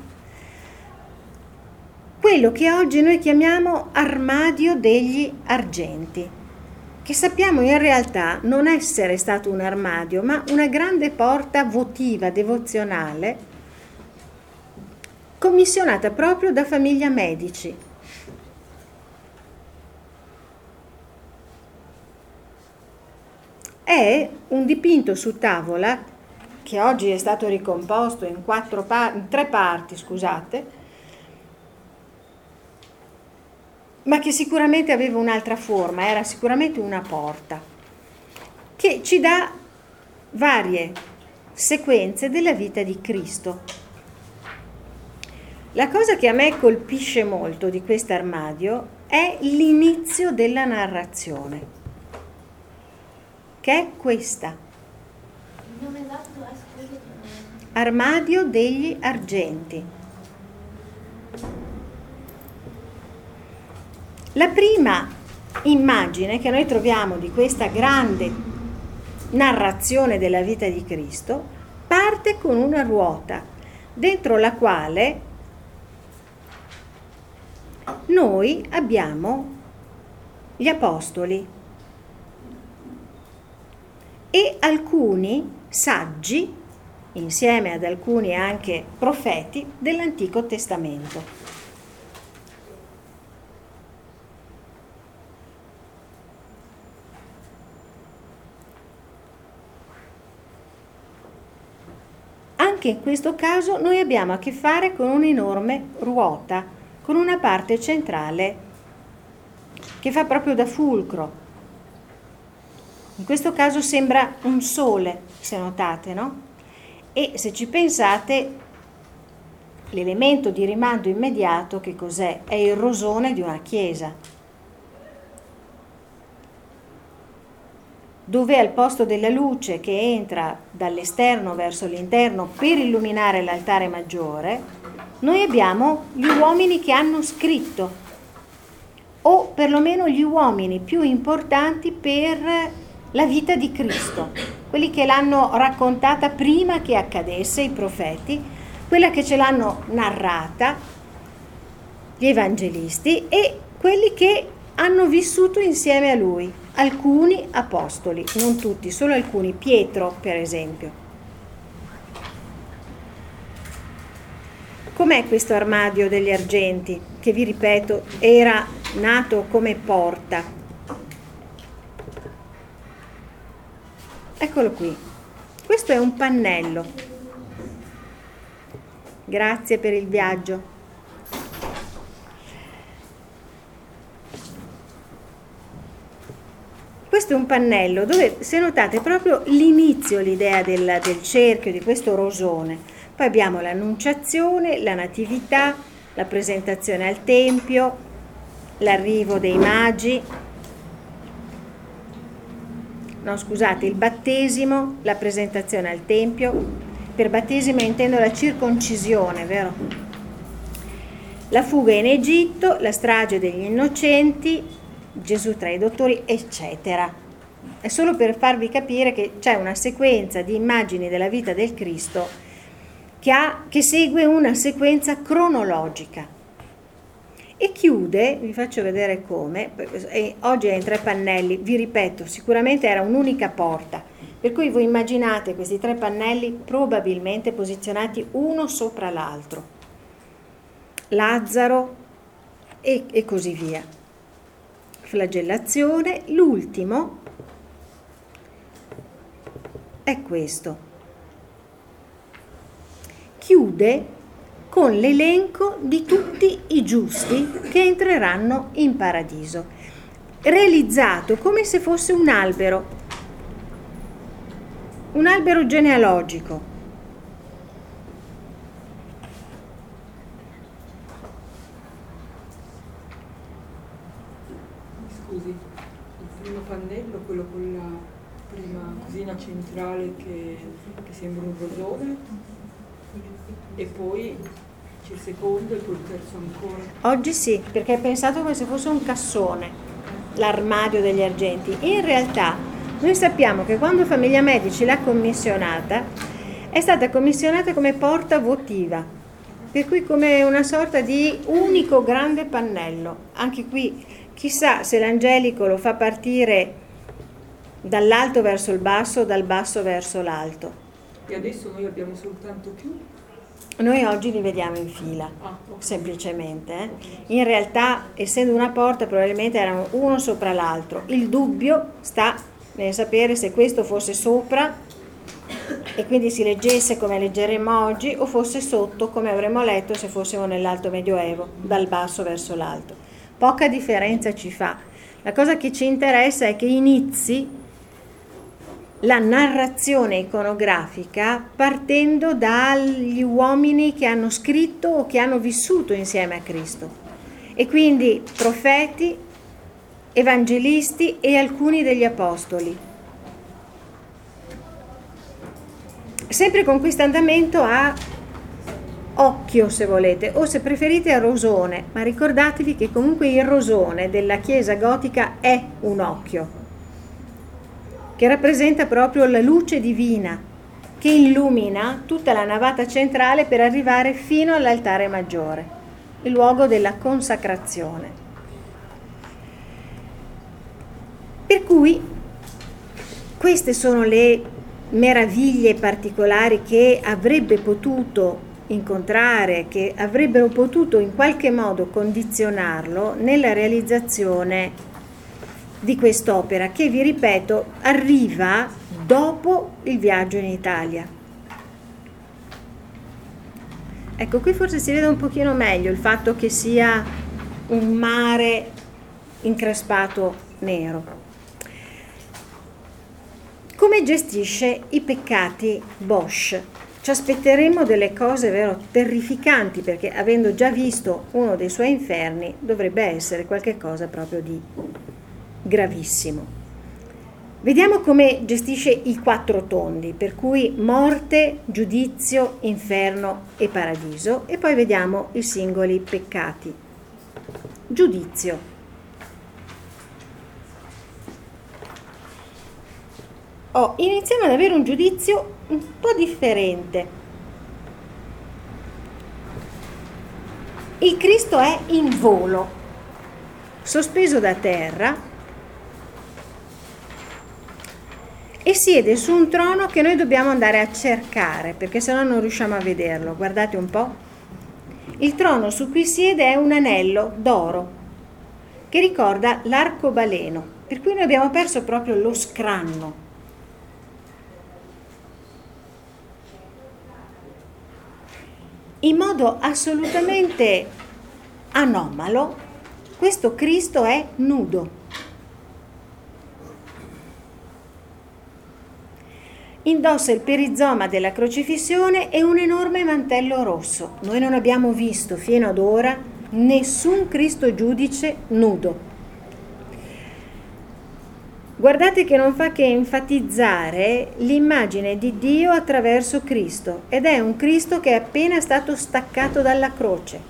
quello che oggi noi chiamiamo armadio degli argenti, che sappiamo in realtà non essere stato un armadio, ma una grande porta votiva, devozionale, commissionata proprio da famiglia Medici. È un dipinto su tavola che oggi è stato ricomposto in 3 parti, scusate, ma che sicuramente aveva un'altra forma, era sicuramente una porta, che ci dà varie sequenze della vita di Cristo. La cosa che a me colpisce molto di questo armadio è l'inizio della narrazione, che è questa. Il nome esatto è, scusi. Armadio degli argenti. La prima immagine che noi troviamo di questa grande narrazione della vita di Cristo parte con una ruota dentro la quale noi abbiamo gli apostoli e alcuni saggi, insieme ad alcuni anche profeti dell'Antico Testamento. Anche in questo caso noi abbiamo a che fare con un'enorme ruota, con una parte centrale che fa proprio da fulcro. In questo caso sembra un sole, se notate, no? E se ci pensate, l'elemento di rimando immediato che cos'è? È il rosone di una chiesa, dove al posto della luce che entra dall'esterno verso l'interno per illuminare l'altare maggiore, noi abbiamo gli uomini che hanno scritto, o perlomeno gli uomini più importanti per la vita di Cristo, quelli che l'hanno raccontata prima che accadesse, i profeti, quella che ce l'hanno narrata, gli evangelisti, e quelli che hanno vissuto insieme a lui, alcuni apostoli, non tutti, solo alcuni, Pietro per esempio. Com'è questo armadio degli argenti, che vi ripeto era nato come porta? Eccolo qui, questo è un pannello. Grazie per il viaggio. Questo è un pannello dove, se notate, proprio l'inizio, l'idea del cerchio, di questo rosone. Poi abbiamo l'annunciazione, la natività, la presentazione al Tempio, l'arrivo dei magi, no scusate, il battesimo, la presentazione al Tempio. Per battesimo intendo la circoncisione, vero? La fuga in Egitto, la strage degli innocenti, Gesù tra i dottori, eccetera. È solo per farvi capire che c'è una sequenza di immagini della vita del Cristo che segue una sequenza cronologica. E chiude, vi faccio vedere come, oggi è in 3 pannelli, vi ripeto, sicuramente era un'unica porta, per cui voi immaginate questi 3 pannelli probabilmente posizionati uno sopra l'altro, Lazzaro e così via. Flagellazione, l'ultimo è questo. Chiude con l'elenco di tutti i giusti che entreranno in paradiso, realizzato come se fosse un albero genealogico. Scusi, il primo pannello, quello con la prima cosina centrale che sembra un rosone, e poi c'è il secondo e poi il terzo ancora. Oggi sì, perché è pensato come se fosse un cassone, l'armadio degli argenti. In realtà noi sappiamo che quando Famiglia Medici l'ha commissionata, è stata commissionata come porta votiva, per cui come una sorta di unico grande pannello. Anche qui chissà se l'angelico lo fa partire dall'alto verso il basso o dal basso verso l'alto. E adesso noi abbiamo soltanto più? Noi oggi li vediamo in fila, semplicemente. In realtà, essendo una porta, probabilmente erano uno sopra l'altro. Il dubbio sta nel sapere se questo fosse sopra e quindi si leggesse come leggeremo oggi, o fosse sotto come avremmo letto se fossimo nell'Alto Medioevo, dal basso verso l'alto. Poca differenza ci fa. La cosa che ci interessa è che inizi la narrazione iconografica partendo dagli uomini che hanno scritto o che hanno vissuto insieme a Cristo, e quindi profeti, evangelisti e alcuni degli apostoli. Sempre con questo andamento a occhio, se volete, o se preferite a rosone, ma ricordatevi che comunque il rosone della chiesa gotica è un occhio, che rappresenta proprio la luce divina che illumina tutta la navata centrale per arrivare fino all'altare maggiore. il luogo della consacrazione. Per cui queste sono le meraviglie particolari che avrebbe potuto incontrare, che avrebbero potuto in qualche modo condizionarlo nella realizzazione di quest'opera, che, vi ripeto, arriva dopo il viaggio in Italia. Ecco, qui forse si vede un pochino meglio il fatto che sia un mare increspato nero. Come gestisce i peccati Bosch? Ci aspetteremo delle cose vero terrificanti, perché avendo già visto uno dei suoi inferni dovrebbe essere qualche cosa proprio di gravissimo. Vediamo come gestisce i 4 tondi, per cui morte, giudizio, inferno e paradiso, e poi vediamo i singoli peccati. Giudizio. Iniziamo ad avere un giudizio un po' differente. Il Cristo è in volo, sospeso da terra, e siede su un trono che noi dobbiamo andare a cercare, perché sennò non riusciamo a vederlo. Guardate un po'. Il trono su cui siede è un anello d'oro che ricorda l'arcobaleno, per cui noi abbiamo perso proprio lo scranno. In modo assolutamente anomalo, questo Cristo è nudo. Indossa il perizoma della crocifissione e un enorme mantello rosso. Noi non abbiamo visto fino ad ora nessun Cristo giudice nudo. Guardate che non fa che enfatizzare l'immagine di Dio attraverso Cristo, ed è un Cristo che è appena stato staccato dalla croce.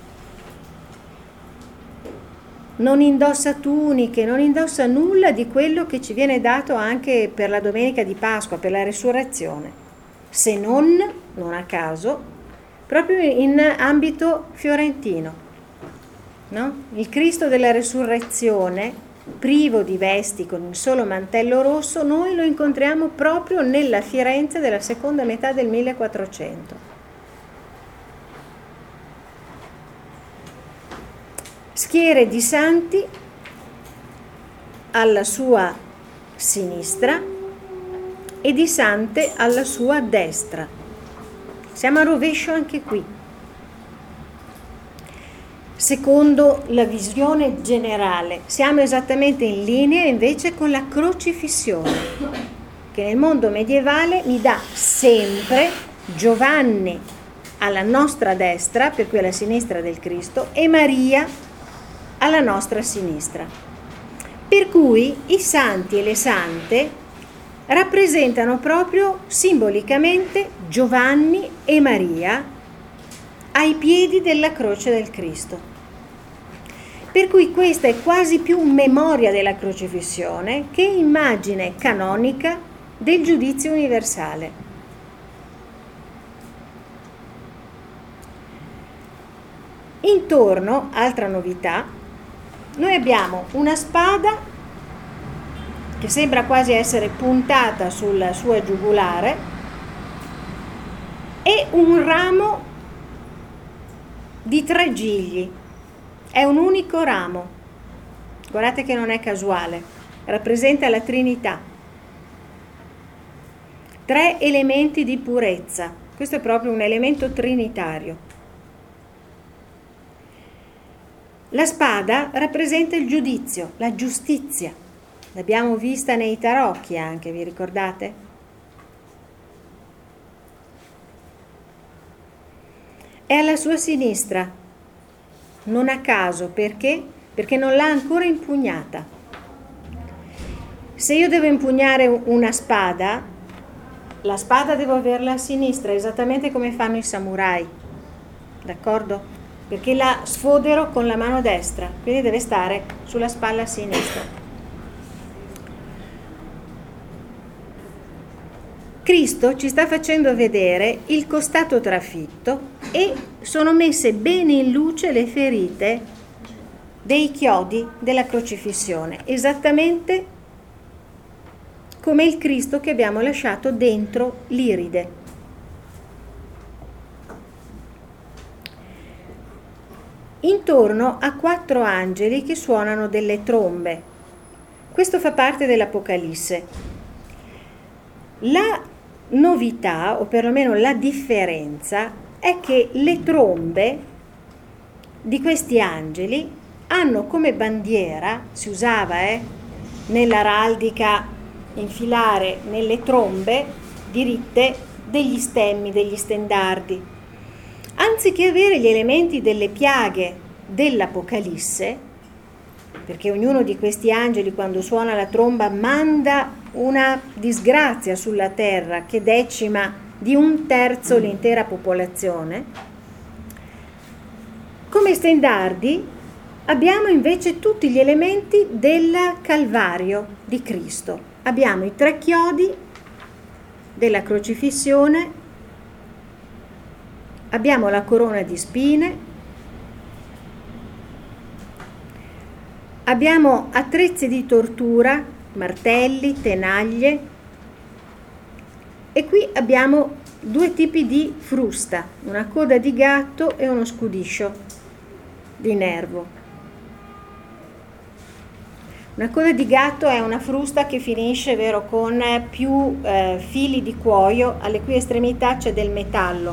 Non indossa tuniche, non indossa nulla di quello che ci viene dato anche per la domenica di Pasqua, per la resurrezione, se non a caso, proprio in ambito fiorentino, no? Il Cristo della resurrezione, privo di vesti, con il solo mantello rosso, noi lo incontriamo proprio nella Firenze della seconda metà del 1400. Schiere di santi alla sua sinistra e di sante alla sua destra. Siamo a rovescio anche qui. Secondo la visione generale, siamo esattamente in linea invece con la crocifissione, che nel mondo medievale mi dà sempre Giovanni alla nostra destra, per cui alla sinistra del Cristo, e Maria alla nostra sinistra. Per cui i santi e le sante rappresentano proprio simbolicamente Giovanni e Maria ai piedi della croce del Cristo. Per cui questa è quasi più memoria della crocifissione che immagine canonica del giudizio universale. Intorno, altra novità, noi abbiamo una spada che sembra quasi essere puntata sulla sua giugulare e un ramo di 3 gigli. È un unico ramo. Guardate che non è casuale, rappresenta la Trinità. 3 elementi di purezza. Questo è proprio un elemento trinitario. La spada rappresenta il giudizio, la giustizia. L'abbiamo vista nei tarocchi anche, vi ricordate? È alla sua sinistra, non a caso, perché? Perché non l'ha ancora impugnata. Se io devo impugnare una spada, la spada devo averla a sinistra, esattamente come fanno i samurai, d'accordo? Perché la sfodero con la mano destra, quindi deve stare sulla spalla sinistra. Cristo ci sta facendo vedere il costato trafitto e sono messe bene in luce le ferite dei chiodi della crocifissione, esattamente come il Cristo che abbiamo lasciato dentro l'iride. Intorno a 4 angeli che suonano delle trombe. Questo fa parte dell'Apocalisse. La novità, o perlomeno la differenza, è che le trombe di questi angeli hanno come bandiera, si usava nell'araldica infilare nelle trombe diritte degli stemmi, degli stendardi. Anziché avere gli elementi delle piaghe dell'Apocalisse, perché ognuno di questi angeli quando suona la tromba manda una disgrazia sulla terra che decima di 1/3 l'intera popolazione, come stendardi abbiamo invece tutti gli elementi del Calvario di Cristo. Abbiamo i 3 chiodi della crocifissione, abbiamo la corona di spine, abbiamo attrezzi di tortura, martelli, tenaglie, e qui abbiamo 2 tipi di frusta, una coda di gatto e uno scudiscio di nervo. Una coda di gatto è una frusta che finisce, con più fili di cuoio, alle cui estremità c'è del metallo.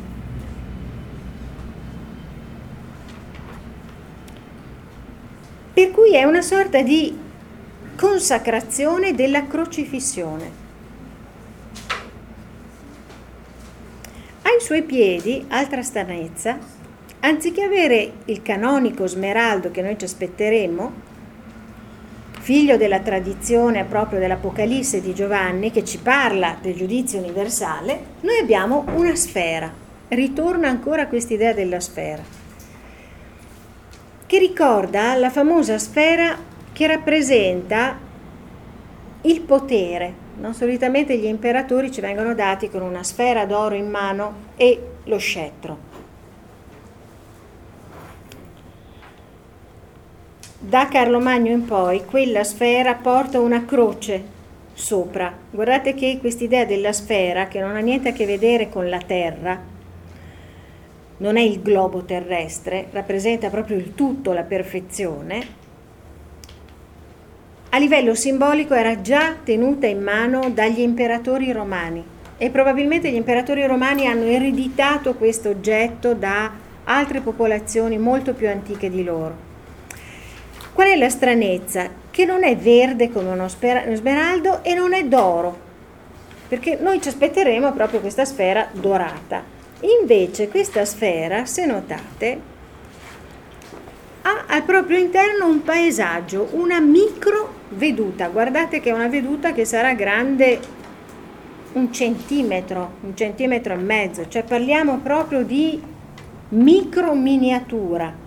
Per cui è una sorta di consacrazione della crocifissione. Ai suoi piedi, altra stranezza, anziché avere il canonico smeraldo che noi ci aspetteremo, figlio della tradizione proprio dell'Apocalisse di Giovanni, che ci parla del giudizio universale, noi abbiamo una sfera. Ritorna ancora quest'idea della sfera, che ricorda la famosa sfera che rappresenta il potere. No? Solitamente gli imperatori ci vengono dati con una sfera d'oro in mano e lo scettro. Da Carlo Magno in poi quella sfera porta una croce sopra. Guardate che quest'idea della sfera, che non ha niente a che vedere con la terra, non è il globo terrestre, rappresenta proprio il tutto, la perfezione, a livello simbolico era già tenuta in mano dagli imperatori romani, e probabilmente gli imperatori romani hanno ereditato questo oggetto da altre popolazioni molto più antiche di loro. Qual è la stranezza? Che non è verde come uno smeraldo e non è d'oro, perché noi ci aspetteremo proprio questa sfera dorata. Invece questa sfera, se notate, ha al proprio interno un paesaggio, una micro veduta. Guardate che è una veduta che sarà grande 1 centimetro, 1,5 centimetri, cioè parliamo proprio di micro miniatura.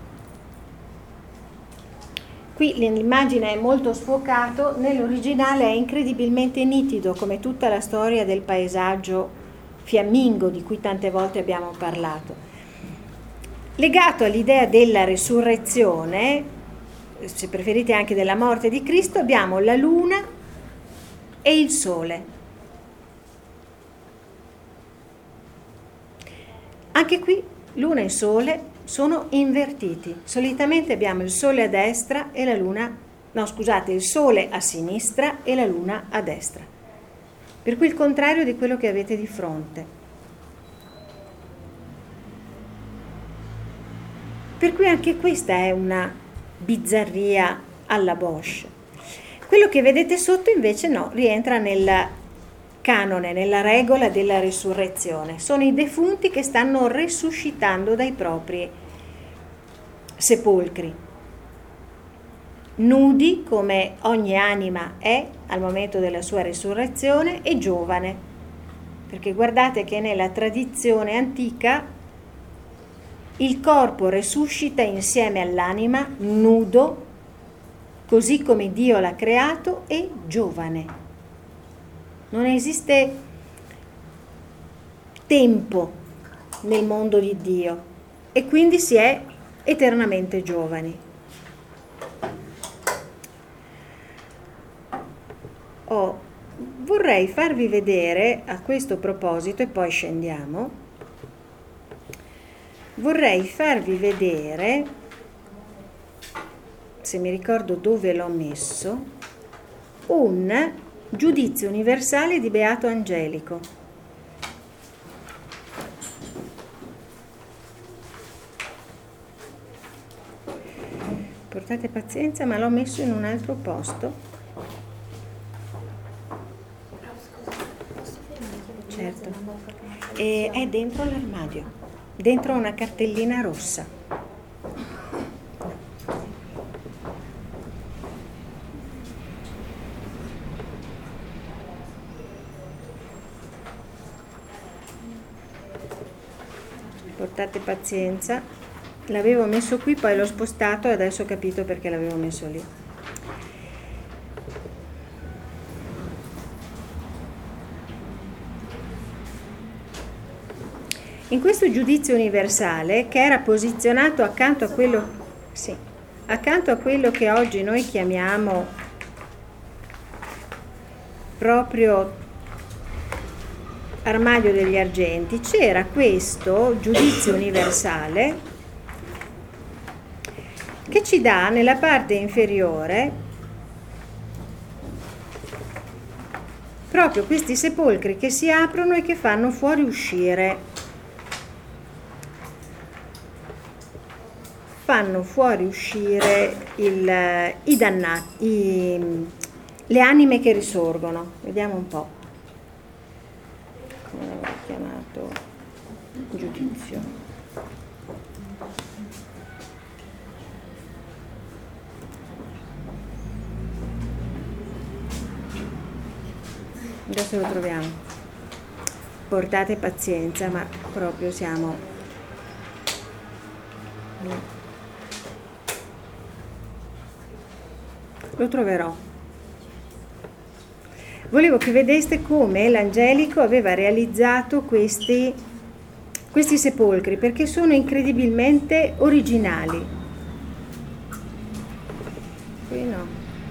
Qui l'immagine è molto sfocato, nell'originale è incredibilmente nitido, come tutta la storia del paesaggio fiammingo di cui tante volte abbiamo parlato. Legato all'idea della resurrezione, se preferite anche della morte di Cristo, abbiamo la luna e il sole. Anche qui luna e sole sono invertiti. Solitamente abbiamo il sole a destra e la luna, il sole a sinistra e la luna a destra. Per cui il contrario di quello che avete di fronte. Per cui anche questa è una bizzarria alla Bosch. Quello che vedete sotto invece no, rientra nel canone, nella regola della risurrezione. Sono i defunti che stanno resuscitando dai propri sepolcri, nudi come ogni anima è al momento della sua risurrezione e giovane, perché guardate che nella tradizione antica il corpo resuscita insieme all'anima, nudo, così come Dio l'ha creato, e giovane. Non esiste tempo nel mondo di Dio e quindi si è eternamente giovani. Vorrei farvi vedere a questo proposito, e poi scendiamo, vorrei farvi vedere, se mi ricordo dove l'ho messo, un giudizio universale di Beato Angelico. Portate pazienza, ma l'ho messo in un altro posto. Certo. E è dentro l'armadio, dentro una cartellina rossa. Portate pazienza, l'avevo messo qui, poi l'ho spostato e adesso ho capito perché l'avevo messo lì. In questo giudizio universale, che era posizionato accanto a quello che oggi noi chiamiamo proprio armadio degli argenti, c'era questo giudizio universale che ci dà nella parte inferiore proprio questi sepolcri che si aprono e che fanno fuoriuscire i dannati, le anime che risorgono. Vediamo un po'. Come l'avevo chiamato? Giudizio. Adesso lo troviamo. Portate pazienza, ma proprio siamo... Lo troverò. Volevo che vedeste come l'Angelico aveva realizzato questi sepolcri, perché sono incredibilmente originali. Qui no.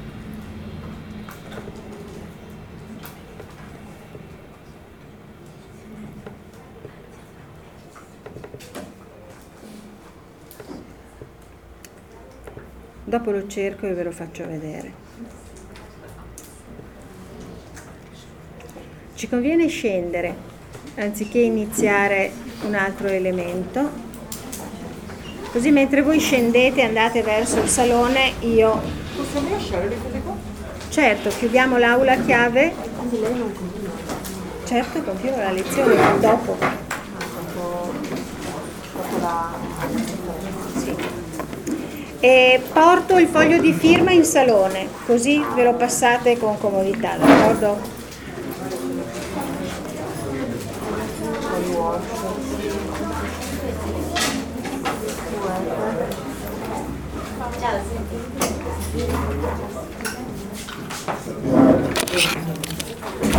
Dopo lo cerco e ve lo faccio vedere. Ci conviene scendere anziché iniziare un altro elemento, così mentre voi scendete e andate verso il salone io... Possiamo lasciare le cose qua? Certo, chiudiamo l'aula a chiave. Quindi lei non continua. Certo, continuo la lezione dopo. Dopo la... Sì. E porto il foglio di firma in salone, così ve lo passate con comodità, d'accordo? Ciao.